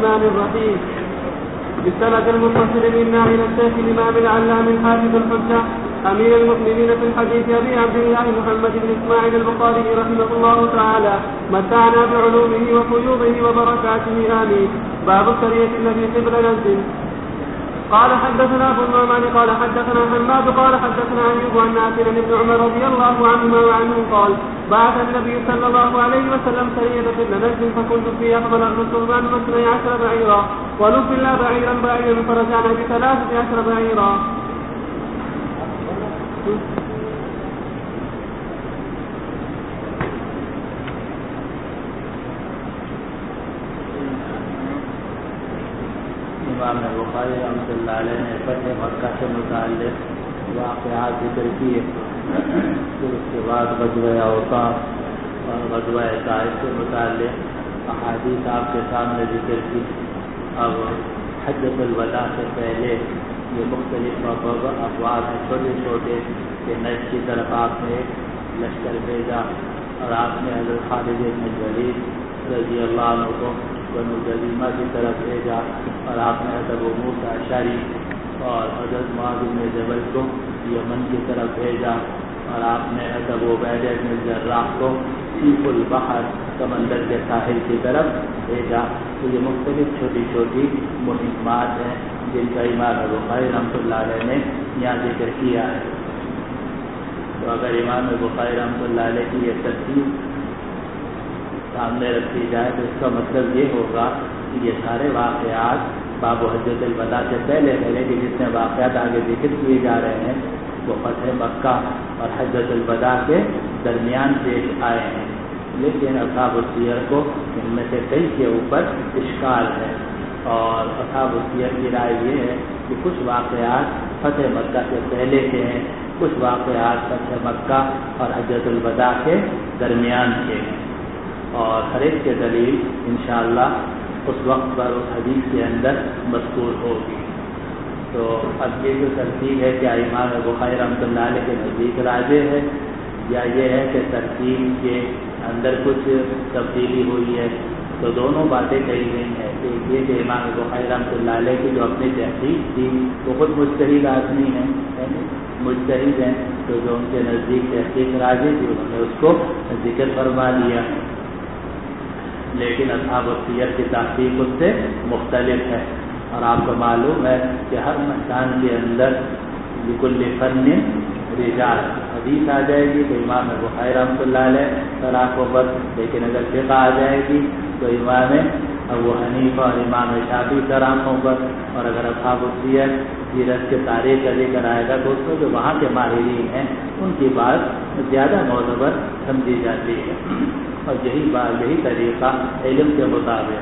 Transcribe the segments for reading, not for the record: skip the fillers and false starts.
الرحمن الرحيم. بالسند المتصل منا إلى الشيخ الإمام العلام الحافظ الحجة أمير المؤمنين في الحديث أبي عبد الله محمد بن إسماعيل البخاري رحمه الله تعالى متعنا بعلومه وفيوضه وبركاته آمين. باب السرية التي قبل نزل. قال حدثنا ابو النعمان قال حدثنا حماد قال حدثنا ايوب عن نافع بن عمر رضي الله عنهما وعنه قال بعث النبي صلى الله عليه وسلم سرية قبل نجد فكنت في اقبل الرسول 12 بعيرا ونفلنا بعيرا فرجعنا ب13 بعيرا. امام بخاری رحمۃ اللہ علیہ نے فتح مکہ سے متعلق واقعات ذکر کیے، پھر اس کے بعد غزوہ اوطاس اور غزوہ طائف سے متعلق احادیث آپ کے سامنے ذکر کی. اب حجۃ الوداع سے پہلے یہ مختلف افواج ہیں چھوٹے چھوٹے کہ نجد کی طرف آپ نے ایک لشکر بھیجا اور آپ نے حضرت خالد بن ولید رضی اللہ عنہ کو بنو جذیمہ کی طرف بھیجا اور آپ نے حضرت ابو موسیٰ اشعری اور حضرت معاذ بن جبل کو یمن کی طرف بھیجا اور آپ نے حضرت ابو عبیدہ بن الجراح کو سیف البحر سمندر کے ساحل کی طرف بھیجا. تو یہ مختلف چھوٹی چھوٹی مہمات ہیں جن کا امام بخاری رحمۃ اللہ علیہ نے یہاں ذکر کیا ہے. تو اگر امام بخاری رحمۃ اللہ علیہ کی یہ ترتیب سامنے رکھی جائے تو اس کا مطلب یہ ہوگا کہ یہ سارے واقعات باب حجۃ الوداع سے پہلے کہ جتنے واقعات آگے ذکر کیے جا رہے ہیں وہ فتح مکہ اور حجۃ الوداع کے درمیان پیش آئے ہیں. لیکن اصحاب السیر کو ان میں سے کئی کے اوپر اشکال ہے اور اصحاب السیر کی رائے یہ ہے کہ کچھ واقعات فتح مکہ سے پہلے کے ہیں، کچھ واقعات فتح مکہ اور حجۃ الوداع کے درمیان کے ہیں اور ہر ایک کے دلیل انشاءاللہ اس وقت پر اس حدیث کے اندر مذکور ہوگی. تو اب یہ جو ترتیب ہے کیا امام بخاری رحمۃ اللہ علیہ کے نزدیک راجح ہے یا یہ ہے کہ ترتیب کے اندر کچھ تبدیلی ہوئی ہے؟ تو دونوں باتیں کہی گئی ہیں. ایک یہ کہ امام بخاری رحمۃ اللہ علیہ کی جو اپنی تحقیق تھی وہ خود مجتہد آدمی ہیں، مجتہد ہیں، تو جو ان کے نزدیک تحقیق راجح تھی انہوں نے اس کو ذکر فرما دیا. لیکن اصحاب السیر کی تحقیق اس سے مختلف ہے اور آپ کو معلوم ہے کہ ہر میدان کے اندر لکل فن رجال حدیث آ جائے گی تو امام بخاری رحمۃ اللہ علیہ طلاق و بس، لیکن اگر فقہ آ جائے گی تو امام ابو حنیفہ اور امام شافعی طلاق و بس، اور اگر اصحاب السیر سیرت کے تاریخ کا ذکر آئے گا تو اس میں جو وہاں کے ماہرین ہیں ان کی بات زیادہ معتبر سمجھی جاتی ہے. اور یہی طریقہ علم کے مطابق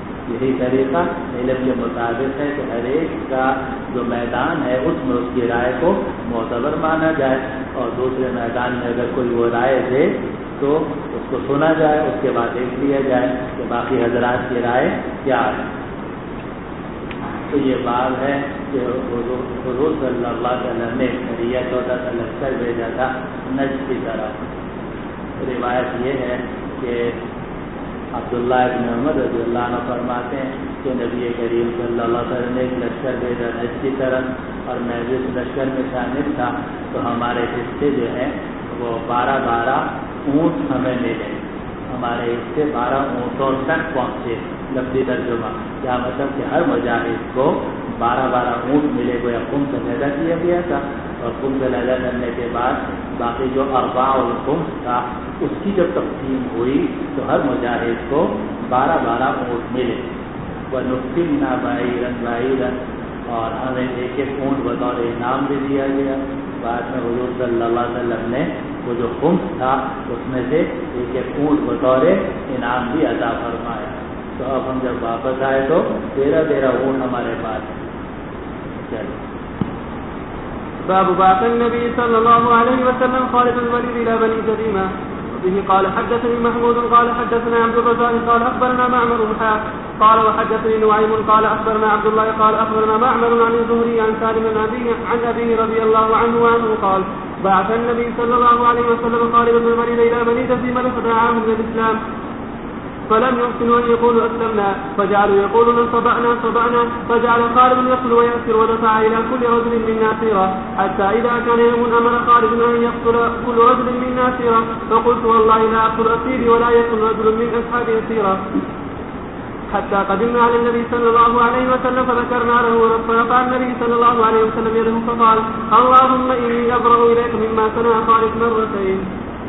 ہے کہ ہر ایک کا جو میدان ہے اس میں اس کی رائے کو معتبر مانا جائے اور دوسرے میدان میں اگر کوئی وہ رائے دے تو اس کو سنا جائے، اس کے بعد دیکھ لیا جائے کہ باقی حضرات کی رائے کیا ہے. تو یہ بات ہے کہ حضور صلی اللہ علیہ وسلم نے سریہ 14 کا لشکر بھیجا تھا نجد کی طرف. روایت یہ ہے کہ عبداللہ ابن عمر رضی اللہ عنہ فرماتے ہیں کہ نبی کریم صلی اللہ علیہ وسلم نے ایک لشکر بھیجا نجد کی طرف اور میں جس لشکر میں شامل تھا تو ہمارے حصے جو ہیں وہ 12 اونٹ ہمیں ملے. ہمارے حصے 12 اونٹوں تک پہنچے. لفظی ترجمہ کیا مطلب کہ ہر مجاہد کو 12 اونٹ ملے گویا خمس علیحدہ کیا گیا تھا اور خمس علیحدہ کرنے کے بعد باقی جو ارباع الخمس تھا اس کی جب تقسیم ہوئی تو ہر مجاہد کو 12 اونٹ ملے. وَنُفِّلْنَا بَعِيرًا اور ہمیں ایک اونٹ بطور انعام بھی دیا گیا. بعد میں حضور صلی اللہ علیہ وسلم نے وہ جو خمس تھا اس میں سے ایک اونٹ بطور انعام بھی عطا فرمایا. تو اب ہم جب واپس آئے تو 13 اونٹ ہمارے پاس. چلو باب بعث النبي صلى الله عليه وسلم خالد الوليد الى بني جذيمة. به قال حدثني محمود قال حدثنا عبد الرزاق قال اخبرنا معمر قال وحدثني نعيم قال اخبرنا عبد الله قال اخبرنا معمر عن الزهري عن سالم بن عن ابيه رضي الله عنه قال بعث النبي صلى الله عليه وسلم خالد بن الوليد الى بني جذيمة فدعاهم الى الاسلام. فلم يحسنوا أن يقولوا أسلمنا فجعلوا يقولون صبأنا فجعل خالد يقتل ويأسر ودفع إلى كل رجل منا سيرا حتى إذا كان يوم أمر خالد أن يقتل كل رجل منا سيرا فقلت والله لا أقتل أسيري ولا يقتل رجل من أصحابي سيرا حتى قدمنا على النبي صلى الله عليه وسلم فذكرنا له فرفع النبي صلى الله عليه وسلم يده فقال اللهم إني أبرأ إليك مما صنع خالد مرتين.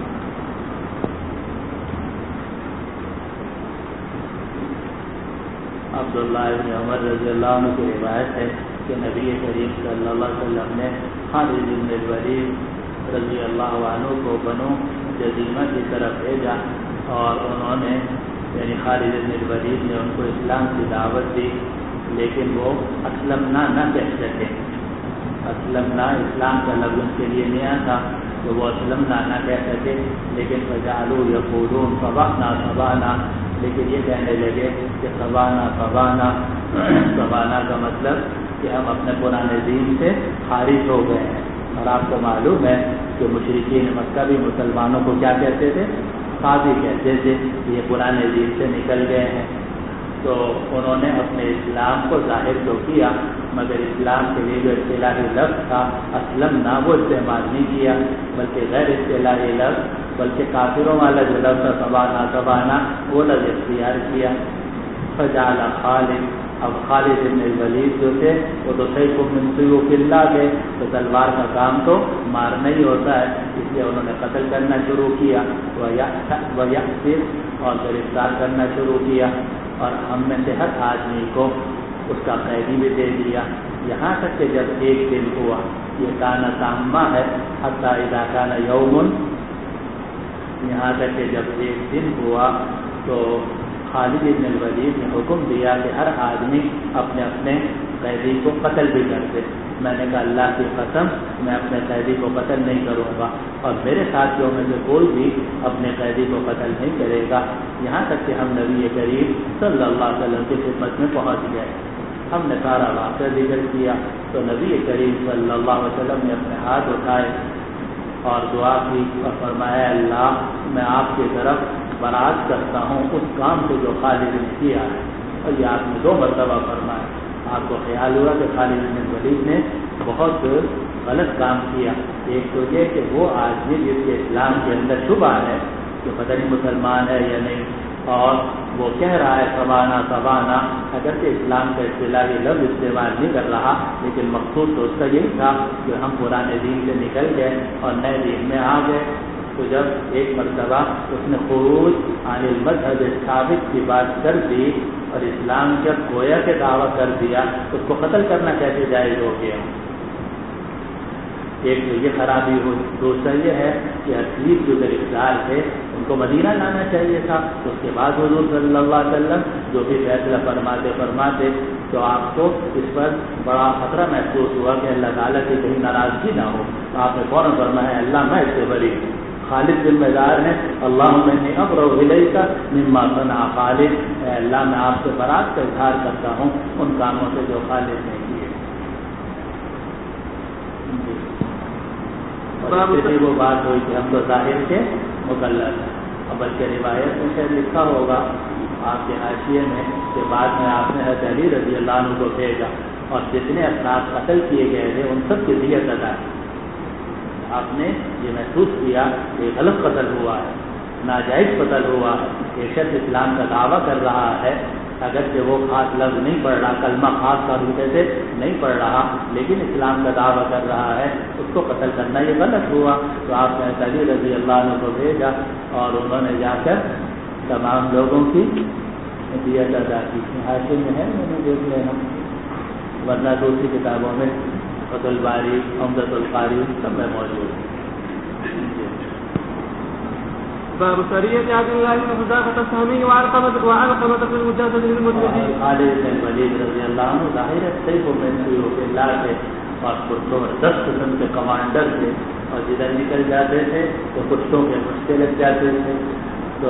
عبداللہ بن عمر رضی اللہ عنہ کی روایت ہے کہ نبی کریم صلی اللہ علیہ وسلم نے خالد بن الولید رضی اللہ عنہ کو بنو جزیمہ کی طرف بھیجا اور انہوں نے یعنی خالد بن الولید نے ان کو اسلام کی دعوت دی، لیکن وہ اسلمنا نہ کہہ سکے. اسلمنا اسلام کا لفظ ان کے لیے نیا تھا تو وہ اسلمنا نہ کہہ سکے، لیکن فجعلوا یقولون صبأنا صبأنا، لیکن یہ کہنے لگے کہ صبانا صبانا. صبانا کا مطلب کہ ہم اپنے پرانے دین سے خارج ہو گئے ہیں. اور آپ کو معلوم ہے کہ مشرکین مکہ بھی مسلمانوں کو کیا کہتے تھے؟ قاضی کہتے تھے. یہ پرانے دین سے نکل گئے ہیں. تو انہوں نے اپنے اسلام کو ظاہر تو کیا، مگر اسلام کے لیے جو اصطلاحی لفظ تھا اسلمنا وہ استعمال نہیں کیا، بلکہ غیر اصطلاحی لفظ بلکہ کافروں والا جو لفظ تھا صبانا صبانا وہ لفظ اختیار کیا. فجعل خالد، اب خالد بن الولید جو تھے وہ تو سیف من سیوف اللہ تھے، تو تلوار کا کام تو مارنا ہی ہوتا ہے، اس لیے انہوں نے قتل کرنا شروع کیا وَيَأْسِرْ اور گرفتار کرنا شروع کیا، اور ہم میں سے ہر آدمی کو اس کا قیدی بھی دے دیا، یہاں تک کہ جب ایک دن ہوا. یہ کانا تامہ ہے، حتی اذا کان یوم، یہاں تک کہ جب ایک دن ہوا تو خالد بن الولید نے حکم دیا کہ ہر آدمی اپنے اپنے قیدی کو قتل بھی کر دے. میں نے کہا اللہ کی قسم میں اپنے قیدی کو قتل نہیں کروں گا، اور میرے ساتھیوں میں سے کوئی بھی اپنے قیدی کو قتل نہیں کرے گا. یہاں تک کہ ہم نبی کریم صلی اللہ علیہ وسلم کی خدمت میں پہنچ گئے. ہم نے سارا واقعہ ذکر کیا تو نبی کریم صلی اللہ علیہ وسلم نے اپنے ہاتھ اٹھائے اور دعا کی اور فرمایا اللہ میں آپ کی طرف برات کرتا ہوں اس کام سے جو خالد نے کیا ہے. اور یہ آپ نے 2 مرتبہ فرمایا. آپ کو خیال ہوا کہ خالد بن الولید نے بہت غلط کام کیا. ایک تو یہ کہ وہ آدمی جس کے اسلام کے اندر شبہ ہے کہ پتہ نہیں مسلمان ہے یا نہیں، اور وہ کہہ رہا ہے صبانا صبانا، اگرچہ اسلام کا اصطلاحی لفظ استعمال نہیں کر رہا، لیکن مقصود تو اس کا یہی تھا کہ ہم پرانے دین سے نکل گئے اور نئے دین میں آ گئے. تو جب ایک مرتبہ اس نے خروج عن المذہب ثابت کی بات کر دی اور اسلام جب گویا کے دعویٰ کر دیا تو اس کو قتل کرنا کیسے جائز ہو گیا؟ ایک تو یہ خرابی ہوئی. دوسرا یہ ہے کہ اصلی جو گرفتار تھے ان کو مدینہ لانا چاہیے تھا. اس کے بعد حضور صلی اللہ علیہ وسلم جو بھی فیصلہ فرماتے تو آپ کو اس پر بڑا خطرہ محسوس ہوا کہ اللہ تعالیٰ کی کہیں ناراضگی نہ ہو. آپ نے فوراً فرمایا اللہ میں اس سے بری. خالد ذمہ دار ہیں، اللہم انی ابرؤ الیک مما صنع خالد، اے اللہ میں آپ سے برات کا اظہار کرتا ہوں ان کاموں سے جو خالد نے کیے. اور وہ بات ہوئی کہ ہم تو ظاہر کے مکلف ہیں، اور بلکہ روایت میں شاید لکھا ہوگا آپ کے حاشیے میں کہ بعد میں آپ نے حضرت علی رضی اللہ عنہ کو بھیجا اور جتنے افراد قتل کیے گئے تھے ان سب کی دیت ادا کی. آپ نے یہ محسوس کیا کہ غلط قتل ہوا ہے، ناجائز قتل ہوا ہے. یہ شخص اسلام کا دعویٰ کر رہا ہے، اگرچہ وہ خاص لفظ نہیں پڑھ رہا، کلمہ خاص کا روپے سے نہیں پڑھ رہا، لیکن اسلام کا دعویٰ کر رہا ہے، اس کو قتل کرنا یہ غلط ہوا. تو آپ نے علی رضی اللہ عنہ کو بھیجا اور انہوں نے جا کر تمام لوگوں کی دیت ادا کی. حاشیے میں ہے، میں نے دیکھ لینا، ورنہ دوسری کتابوں میں فتح الباری، عمدۃ القاری سب میں موجود ہے. باب سریة عبد الله بن حذافة السهمي وعلقمة بن المجاهد للمدلجي. خالد بن الولید رضی اللہ عنہ ظاہر ہے سیف من سیوف اللہ تھے اور کتوں میں 10 قسم کے کمانڈر تھے، اور جدھر نکل جاتے تھے تو کتوں کے مشتے لگ جاتے تھے. تو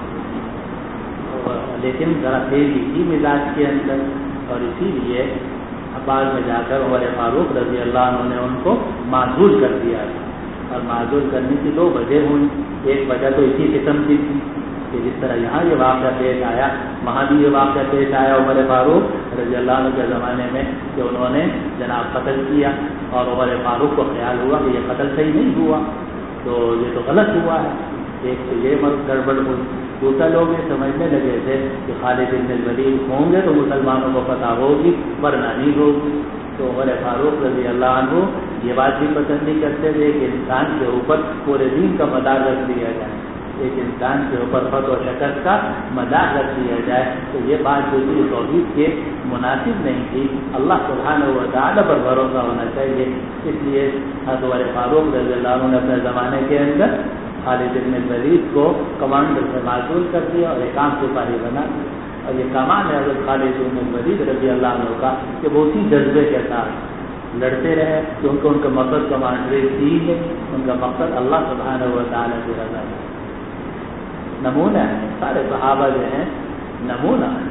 لیکن ذرا تیزی تھی مزاج کے اندر، اور اسی لیے بعد میں جا کر عمر فاروق رضی اللہ عنہ نے ان کو معزول کر دیا. اور معزول کرنے کی 2 وجہ ہوئی. ایک وجہ تو اسی قسم کی تھی کہ جس طرح یہاں یہ واقعہ پیش آیا وہاں بھی یہ واقعہ پیش آیا عمر فاروق رضی اللہ عنہ کے زمانے میں کہ انہوں نے جناب قتل کیا اور عمر فاروق کو خیال ہوا کہ یہ قتل صحیح نہیں ہوا، تو یہ تو غلط ہوا ہے، ایک تو یہ گڑبڑ ہوئی، دوسرا لوگ یہ سمجھنے لگے تھے کہ خالد بن الولید ہوں گے تو مسلمانوں کو پتہ ہوگی ورنہ نہیں ہوگی، تو عمر فاروق رضی اللہ عنہ یہ بات بھی پسند نہیں کرتے تھے کہ انسان کے اوپر پورے دین کا مدار رکھ دیا جائے، ایک انسان کے اوپر فتح و شکست کا مدار رکھ دیا جائے، تو یہ بات جو تھی توحید کے مناسب نہیں تھی، اللہ سبحانہ و تعالیٰ پر بھروسہ ہونا چاہیے، اس لیے حضرت عمر فاروق رضی اللہ عنہ نے اپنے زمانے کے اندر خالد بن الولید کو کمانڈر سے معزول کر دیا اور ایک عام سپاہی بنا دیا، اور یہ کمان ہے حضرت خالد بن الولید رضی اللہ عنہ کا کہ وہ اسی جذبے کے ساتھ لڑتے رہے، کیونکہ ان کا مقصد کمانڈری تھی ہے، ان کا مقصد اللہ سبحانہ و تعالیٰ کی رضا ہے، نمونہ ہے، سارے صحابہ جو ہیں نمونہ ہے۔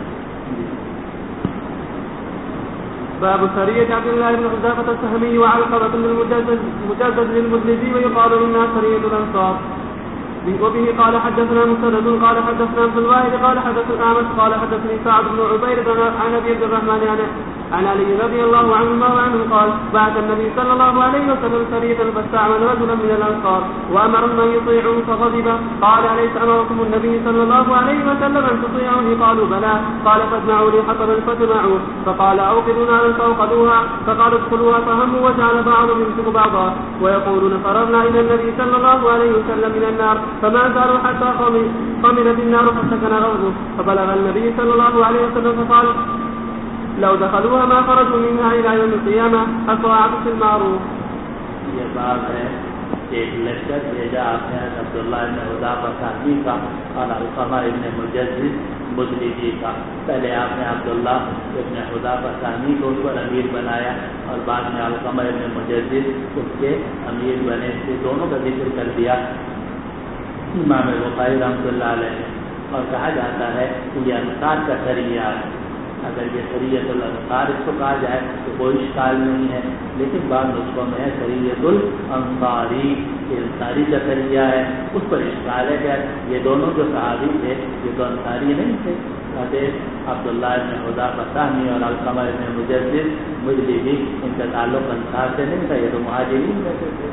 باب سرية عبد الله بن حذافة السهمي وعلقمة بن المجدد للمزنجي ويقال إنها سرية الأنصار. وبه قال حدثنا مسدد قال حدثنا عبد الواحد قال حدثنا أعمش قال حدثني سعد بن عبيد عن أبي عبد الرحمن عن علي رضي الله عنهما وعنه قال بعث النبي صلى الله عليه وسلم سرية فاستعمل رجلا من الأنصار وأمرهم أن يطيعوه فغضب قال أليس أمركم النبي صلى الله عليه وسلم أن تطيعوني قالوا بلى قال فاجمعوا لي حطبا فجمعوه فقال أوقدوا نارا فأوقدوها فقال ادخلوها فهموا وجعل بعضهم يمسك بعضا ويقولون فررنا إلى النبي صلى الله عليه وسلم من النار فما زالوا حتى قملت النار فسكن غضبه فبلغ النبي صلى الله عليه وسلم فقال لو دخلوها ما خرجوا منها إلى يوم القيامة الطاعة في المعروف. یہ بات ہے کہ ایک لشکر بھیجا آپ نے عبداللہ ابن حذافہ ثانی کا اور علقمہ ابن مجدد مزنجی کا، پہلے آپ نے عبداللہ ابن حذافہ ثانی کو اس پر امیر بنایا اور بعد میں علقمہ ابن مجدد اس کے امیر بنے، یہ دونوں کا ذکر کر دیا امام بخاری رحمۃ اللہ علیہ، اور کہا جاتا ہے کہ یہ انصار کا سریہ ہے، اگر یہ سریۃ الانصار اس کو کہا جائے تو کوئی اشکال نہیں ہے، لیکن بعض نسخوں میں ہے سریۃ الانصاری، یہ انصاری کا سریہ ہے، اس پر اشکال ہے کہ یہ دونوں جو صحابی تھے یہ تو انصاری نہیں تھے، حضرت عبداللہ ابن حذافہ ثانی اور علقمہ ابن مجدد مجددی ان کا تعلق انصار سے نہیں تھا، یہ تو مہاجرین رہتے تھے۔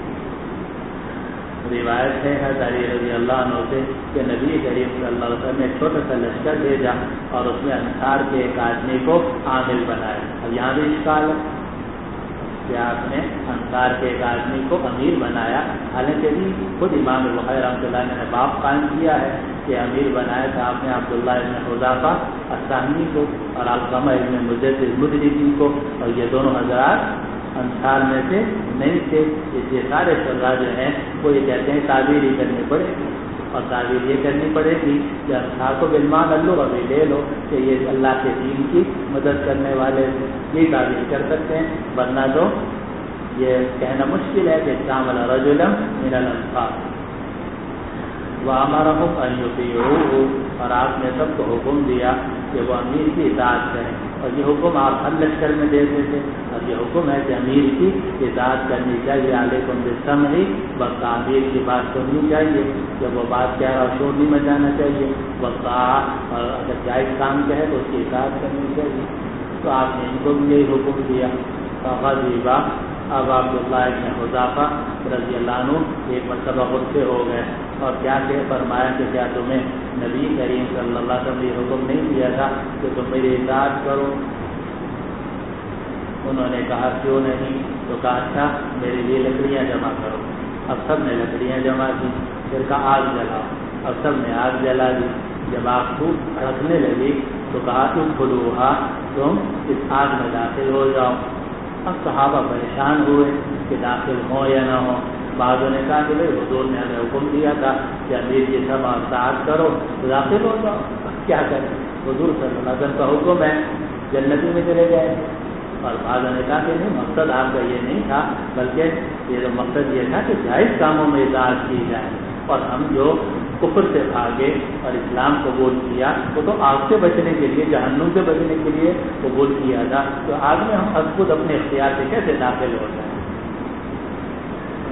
روایت ہے حضرت علی رضی اللہ عنہ سے کہ نبی کریم صلی اللہ علیہ وسلم نے ایک چھوٹا سا لشکر بھیجا اور اس میں انصار کے ایک آدمی کو عامل بنایا، اب یہاں بھی اشکال ہے کہ آپ نے انصار کے ایک آدمی کو امیر بنایا، حالانکہ بھی خود امام بخاری رحمۃ اللہ نے باب قائم کیا ہے کہ امیر بنایا تھا آپ نے عبداللہ ابن حذافہ الثانی کو اور علقمہ ابن مجدد مزنجی کو، اور یہ دونوں حضرات انصار میں سے نہیں تھے، اس لیے سارے شرح جو ہیں وہ یہ کہتے ہیں تعبیر ہی کرنی پڑے گی، اور تعبیر یہ کرنی پڑے گی کہ انصار کو بالمان اللہ ابھی لے لو کہ یہ اللہ کے دین کی مدد کرنے والے یہ تعبیر کر سکتے ہیں، ورنہ تو یہ کہنا مشکل ہے کہ استعمل رجلا من الانصار وامرهم ان يطيعوه، اور آپ نے سب کو حکم دیا کہ وہ امیر کی اطاعت کریں، اور یہ حکم آپ ہر لشکر میں دیتے تھے، اور یہ حکم ہے کہ امیر کی اطاعت کرنی چاہیے، علیکم بالسمع، بس امیر کی بات سننی چاہیے، جب وہ بات کہہ رہا شور نہیں مچانا چاہیے، والطاعۃ، اور اگر جائز کام کہے تو اس کی اطاعت کرنی چاہیے، تو آپ نے ان کو بھی یہی حکم دیا۔ فغضب، اب عبداللہ ابن حذافہ رضی اللہ عنہ ایک مرتبہ غصے ہو گئے اور کیا کہ فرمایا کہ کیا تمہیں نبی کریم صلی اللہ علیہ وسلم نے حکم نہیں دیا تھا کہ تم میری اطاعت کرو؟ انہوں نے کہا کیوں نہیں؟ تو کہا اچھا میرے لیے لکڑیاں جمع کرو، اب سب نے لکڑیاں جمع کی، پھر کہا آگ جلاؤ، اب سب نے آگ جلا دی، جب آگ خوب بھڑکنے لگی تو کہا تم کھلوہا، تم اس آگ میں داخل ہو جاؤ۔ اب صحابہ پریشان ہوئے کہ داخل ہوں یا نہ ہوں، بعضوں نے کہا کہ بھائی حضور نے ہمیں حکم دیا تھا کہ امیر کی سب اطاعت کرو تو داخل ہو جاؤ، کیا کریں، حضور صلی اللہ علیہ وسلم کا حکم ہے جنتی میں چلے جائیں، اور بعضوں نے کہا کہ نہیں مقصد آپ کا یہ نہیں تھا، بلکہ یہ مقصد یہ تھا کہ جائز کاموں میں اطاعت کی جائے، اور ہم جو کفر سے بھاگے اور اسلام قبول کیا وہ تو آگ سے بچنے کے لیے، جہنم سے بچنے کے لیے قبول کیا تھا، تو آگ میں ہم خود اپنے اختیار سے کیسے داخل ہو جائیں؟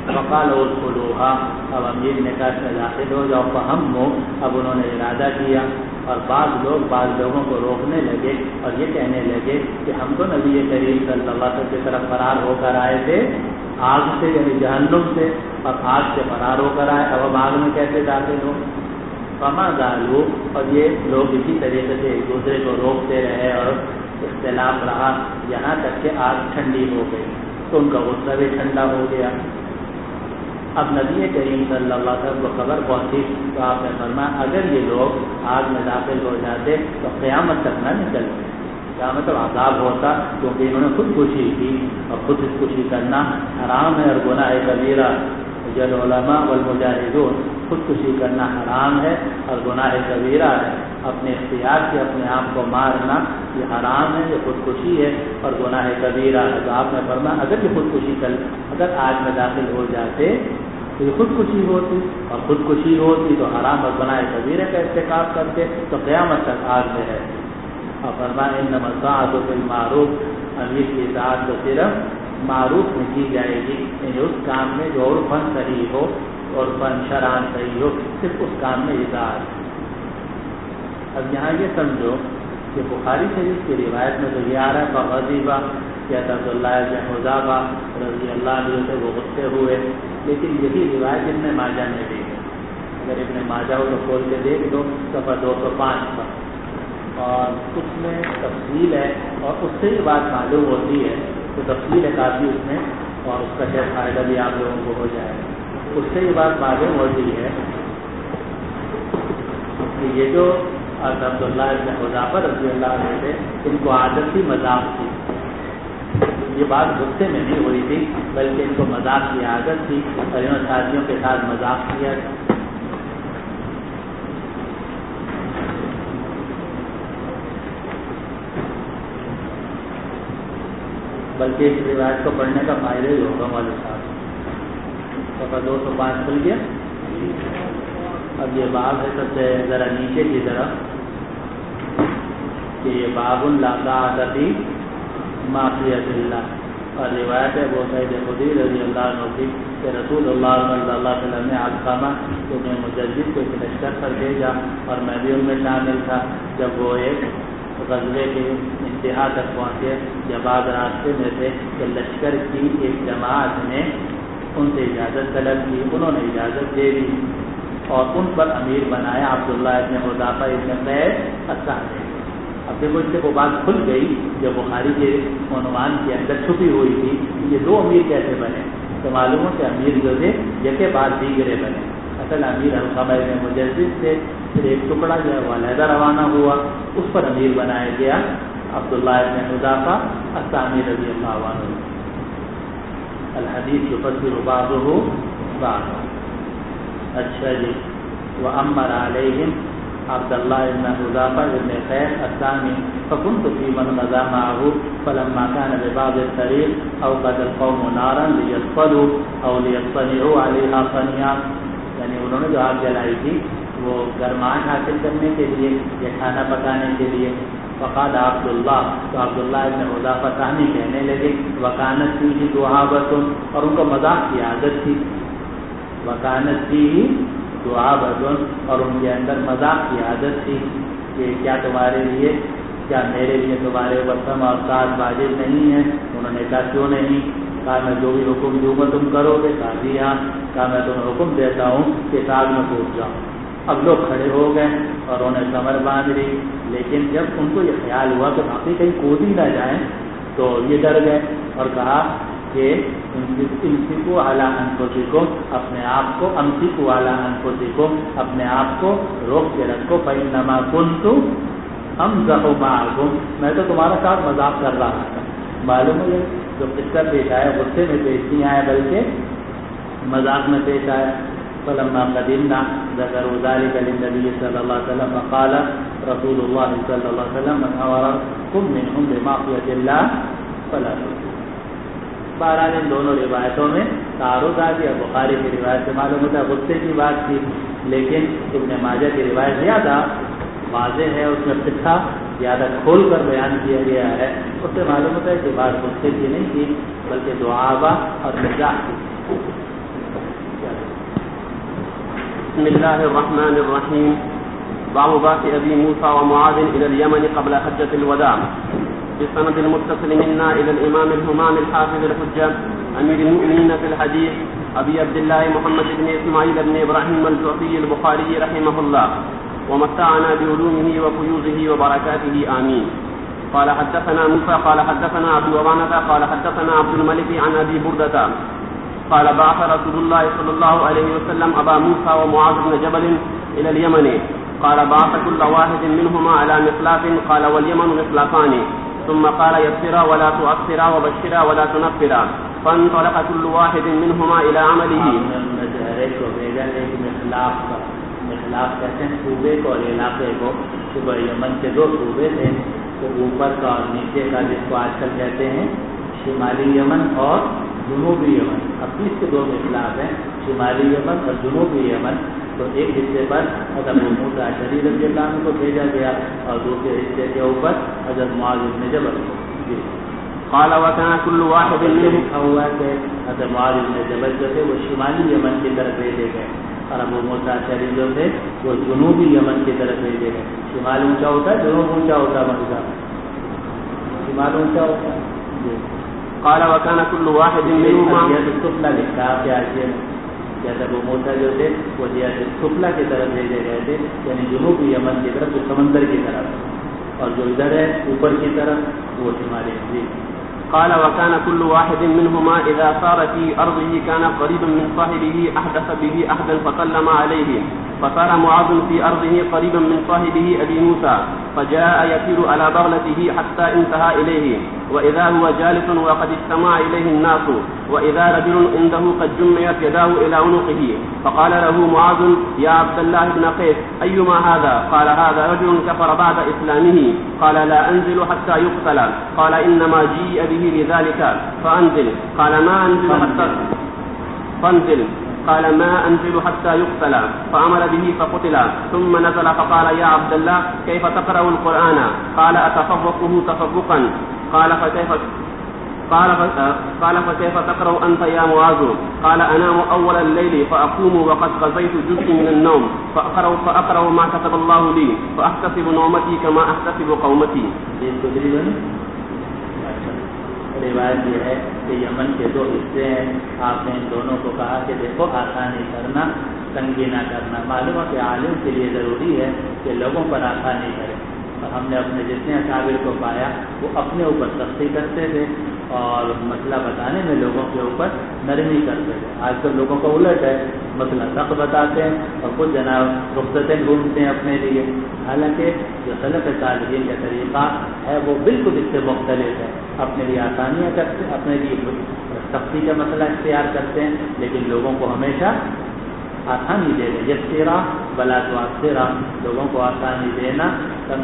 وقال ادخلوها، اب امیر نے کہا کہ داخل ہو جاؤ، فہموا، اب انہوں نے ارادہ کیا، اور بعض لوگوں کو روکنے لگے اور یہ کہنے لگے کہ ہم تو نبی کریم صلی اللہ علیہ وسلم کی طرف فرار ہو کر آئے تھے آگ سے، یعنی جہنم سے، اور آگ سے فرار ہو کر آئے، اب ہم آگ میں کیسے داخل ہو؟ فما زالوا، اور یہ لوگ اسی طریقے سے ایک دوسرے کو روکتے رہے اور اختلاف رہا یہاں تک کہ آگ ٹھنڈی ہو گئی، تو ان کا غصہ بھی ٹھنڈا ہو گیا۔ اب نبی کریم صلی اللہ علیہ وسلم کو خبر پہنچی تو آپ نے فرمایا اگر یہ لوگ آگ میں داخل ہو جاتے تو قیامت تک نہ نکلتے، کیا مطلب عذاب ہوتا، کیونکہ انہوں نے خودکشی کی، اور خودکشی کرنا حرام ہے اور گناہ کبیرہ، العلماء والمجاہدون، خودکشی کرنا حرام ہے اور گناہ کبیرہ ہے، اپنے اختیار سے اپنے آپ کو مارنا یہ حرام ہے، یہ خودکشی ہے اور گناہ کبیرہ ہے۔ تو آپ نے فرمایا اگر یہ خودکشی اگر آگ میں داخل ہو جاتے تو یہ خودکشی ہوتی، اور خودکشی ہوتی تو حرام اور گناہ کبیرہ کا ارتکاب کرتے تو قیامت تک آگ میں ہے۔ اور فرمایا انما الطاعۃ بالمعروف، امیر کی اطاعت تو صرف معروف میں کی جائے گی، یعنی اس کام میں جو عرفاً صحیح ہو اور فن شرعاً صحیح ہو، صرف اس کام میں اطاعت۔ اب یہاں یہ سمجھو کہ بخاری شریف کی روایت میں تو یہ آ رہا ہے فغضب، کہ عبداللہ بن حذافہ رضی اللہ عنہ سے وہ غصے ہوئے، لیکن یہی روایت ابن ماجہ میں بھی ہے، اگر ابن ماجہ ہو تو کھول کے دیکھ دو صفحہ 205 پر، اور اس میں تفصیل ہے اور اس سے یہ بات معلوم ہوتی ہے، تو تفصیل ہے کافی اس میں، اور اس کا شاید فائدہ بھی آپ لوگوں کو ہو جائے گا۔ اس سے یہ بات معلوم ہوتی ہے کہ یہ جو عبداللہ بن حذافہ رضی اللہ عنہ تھے، ان کو عادت تھی مذاق کی، یہ بات غصے میں نہیں ہوئی تھی بلکہ ان کو مذاق کی عادت تھی، اور انہوں نے ساتھیوں کے ساتھ مذاق کیا۔ بلکہ اس روایت کو پڑھنے کا فائدہ ہی ہوگا مولوی صاحب۔ صفحہ 205 کھل گیا۔ اب یہ باب ہے سب سے ذرا نیچے کی طرف کہ یہ باب لا طاعۃ فی معصیۃ اللہ، اور روایت ہے ابو سعید خدری رضی اللہ عنہ کی کہ رسول اللہ صلی اللہ علیہ وسلم نے علقمہ ابن مجدد کو ایک لشکر پر بھیجا، اور میں بھی ان میں شامل تھا، جب وہ ایک غزوے کے انتہا تک پہنچے، جب آج راستے میں تھے کہ لشکر کی ایک جماعت نے ان سے اجازت طلب کی، انہوں نے اجازت دے دی اور ان پر امیر بنایا عبداللہ ابن حذافہ ابن قیس الثقفی۔ اب دیکھو اس سے وہ بات کھل گئی جو بخاری کے عنوان کے اندر چھپی ہوئی تھی، یہ دو امیر کیسے بنے، تو معلوم ہو کہ امیر جو تھے یکے بعد دیگرے بنے۔ اصل امیر علقمہ ابن مجدد سے پھر ایک ٹکڑا جو ہے وہ علیحدہ روانہ ہوا، اس پر امیر بنایا گیا عبداللہ ابن حذافہ الثقفی رضی اللہ عنہ۔ الحدیث یفسر بعضہ بعضا۔ اچھا جی، وامر علیہم عبداللہ ابن حذافہ ابن قیس الثقفی فكنت في من غزا معه فلما كان ببعض الطريق اوقد القوم نارا ليصطلوا او ليصطنعوا عليها صنيعا، یعنی انہوں نے جو آگ جلائی تھی وہ گرماہٹ حاصل کرنے کے لیے یا کھانا پکانے کے لیے۔ فقال عبداللہ، تو عبداللہ ابن حذافہ ثانی کہنے لگے وکانت فیہ دعابۃ، اور ان کو مذاق کی عادت تھی، وکانت فیہ دعابۃ، اور ان کے اندر مذاق کی عادت تھی کہ کیا تمہارے لیے، کیا میرے لیے تمہارے اوپر سم اور ساتھ واجب نہیں ہے؟ انہوں نے کہا کیوں نہیں؟ کہا میں جو بھی حکم دوں گا تم کرو گے؟ کہا جی ہاں۔ کہا میں تمہیں حکم دیتا ہوں کہ آگ میں کود جاؤ۔ اب لوگ کھڑے ہو گئے اور انہیں کمر باندھ لی، لیکن جب ان کو یہ خیال ہوا کہ باقی کہیں کود ہی نہ جائیں تو یہ ڈر گئے اور کہا کہ امسکوا علی انفسکم، اپنے آپ کو، امسکوا علی انفسکم، اپنے آپ کو روک کے رکھو، فإنما كنت امزح معکم، میں تو تمہارا ساتھ مذاق کر رہا تھا۔ معلوم ہے جو قصہ پیش آیا غصے میں پیش نہیں آیا بلکہ مذاق میں پیش آیا۔ فلما قدمنا ذكروا ذلك للنبي صلى الله عليه وسلم فقال رسول الله صلى الله عليه وسلم من أمركم منهم بمعصية الله فلا تطيعوه۔ بہرحال ان دونوں روایتوں میں تعارض آ گیا۔ بخاری کی روایت سے معلوم ہوتا ہے غصے کی بات تھی، لیکن ابن ماجہ کی روایت زیادہ واضح ہے، اس میں قصہ زیادہ کھول کر بیان کیا گیا ہے، اس سے معلوم ہوتا ہے کہ بات غصے کی نہیں تھی بلکہ دعابہ اور مزاح کی۔ بسم الله الرحمن الرحيم. باب بعث أبي موسى ومعاذ إلى اليمن قبل حجة الوداع. بالسند المتصل منا إلى الإمام الهمام الحافظ الحجة أمير المؤمنين في الحديث أبي عبد الله محمد بن إسماعيل بن إبراهيم الجعفي البخاري رحمه الله، ومتعنا بعلومه وفيوزه وبركاته آمين. قال حدثنا موسى قال حدثنا عبد الوهاب قال حدثنا عبد الملك عن أبي بردة قال بعث رسول الله صلى الله عليه وسلم أبا موسى ومعاذ بن جبل إلى اليمن. قال بعث كل واحد منهما على مخلاف. قال واليمن مخلافان. ثم قال يسرا ولا تؤثرا وبشرا ولا تنفرا. فانطلق كل واحد منهما إلى عمله. مخلاف کہتے ہیں صوبے کو اور علاقے کو. صبح یمن کے دو صوبے تھے، تو اوپر کا اور نیچے کا، جس کو آج کل کہتے ہیں شمالی یمن اور جنوبی یمن. اب اس کے دو مخلاف ہیں، شمالی یمن اور جنوبی یمن. تو ایک حصے پر حضرت موسیٰ اشعری رضی اللہ عنہ کو بھیجا گیا اور دوسرے حصے کے اوپر حضرت معاذ بن جبل کو. قال وكان كل واحد منهم لکھا ہوا ہے کہ حضرت معاذ بن جبل جو تھے وہ شمالی یمن کی طرف بھیجے گئے اور ابو موسیٰ اشعری جو تھے وہ جنوبی یمن کی طرف بھیجے گئے. شمال اونچا ہوتا ہے، جنوب اونچا ہوتا ہے، مطلب شمال اونچا ہوتا ہے. قال وكان كل واحد منهما سفلا لکھا کیا جیسے ابو موسیٰ جو تھے وہ سفلا کی طرف بھیجے گئے تھے، یعنی جنوبی یمن کی طرف، جو سمندر کی طرف، اور جو ادھر ہے اوپر کی طرف وہ شمالی. قال وكان كل واحد منهما إذا صار في أرضه كان قريبا من صاحبه أحدث به أحدا فسلم عليه. فصار معاذ في أرضه قريبا من صاحبه أبي موسى، فجاء يسير على بغلته حتى انتهى إليه، وإذا هو جالس وقد اجتمع إليه الناس، وإذا رجل عنده قد جمعت يداه إلى عنقه. فقال له معاذ يا عبد الله بن قيس أيما هذا؟ قال هذا رجل كفر بعد إسلامه. قال لا أنزل حتى يقتل. قال إنما جيء به لذلك فأنزل. قال ما أنزل حتى فانزل. قال ما أنزل حتى يقتل. فعمل به فقتل. ثم نزل فقال يا عبد الله كيف تقرأ القرآن؟ قال أتفوقه تفوقا. قال فكيف تقرأ أنت يا معاذ؟ قال أنام أول الليل فأقوم وقد غزيت جزء من النوم فأقرأ ما كتب الله لي فأحتسب نومتي كما أحتسب قومتي. روایت یہ ہے کہ یمن کے دو حصے ہیں، آپ نے ان دونوں کو کہا کہ دیکھو آسانی کرنا، تنگی نہ کرنا. معلوم ہے کہ عالم کے لیے ضروری ہے کہ لوگوں پر آسانی کرے، اور ہم نے اپنے جتنے اکابر کو پایا وہ اپنے اوپر سختی کرتے تھے اور مسئلہ بتانے میں لوگوں کے اوپر نرمی کرتے تھے. آج کل لوگوں کو الٹ ہے، مسئلہ سخت بتاتے ہیں اور خود جناب رخصتیں ڈھونڈتے ہیں اپنے لیے. حالانکہ جو سلف صالحین کا طریقہ ہے وہ بالکل اس سے مختلف ہے. اپنے لیے آسانیاں کرتے ہیں، اپنے لیے سختی کا مسئلہ اختیار کرتے ہیں، لیکن لوگوں کو ہمیشہ آسانی دے دیں. یسرا ولا تعسرا، لوگوں کو آسانی دینا، تنگ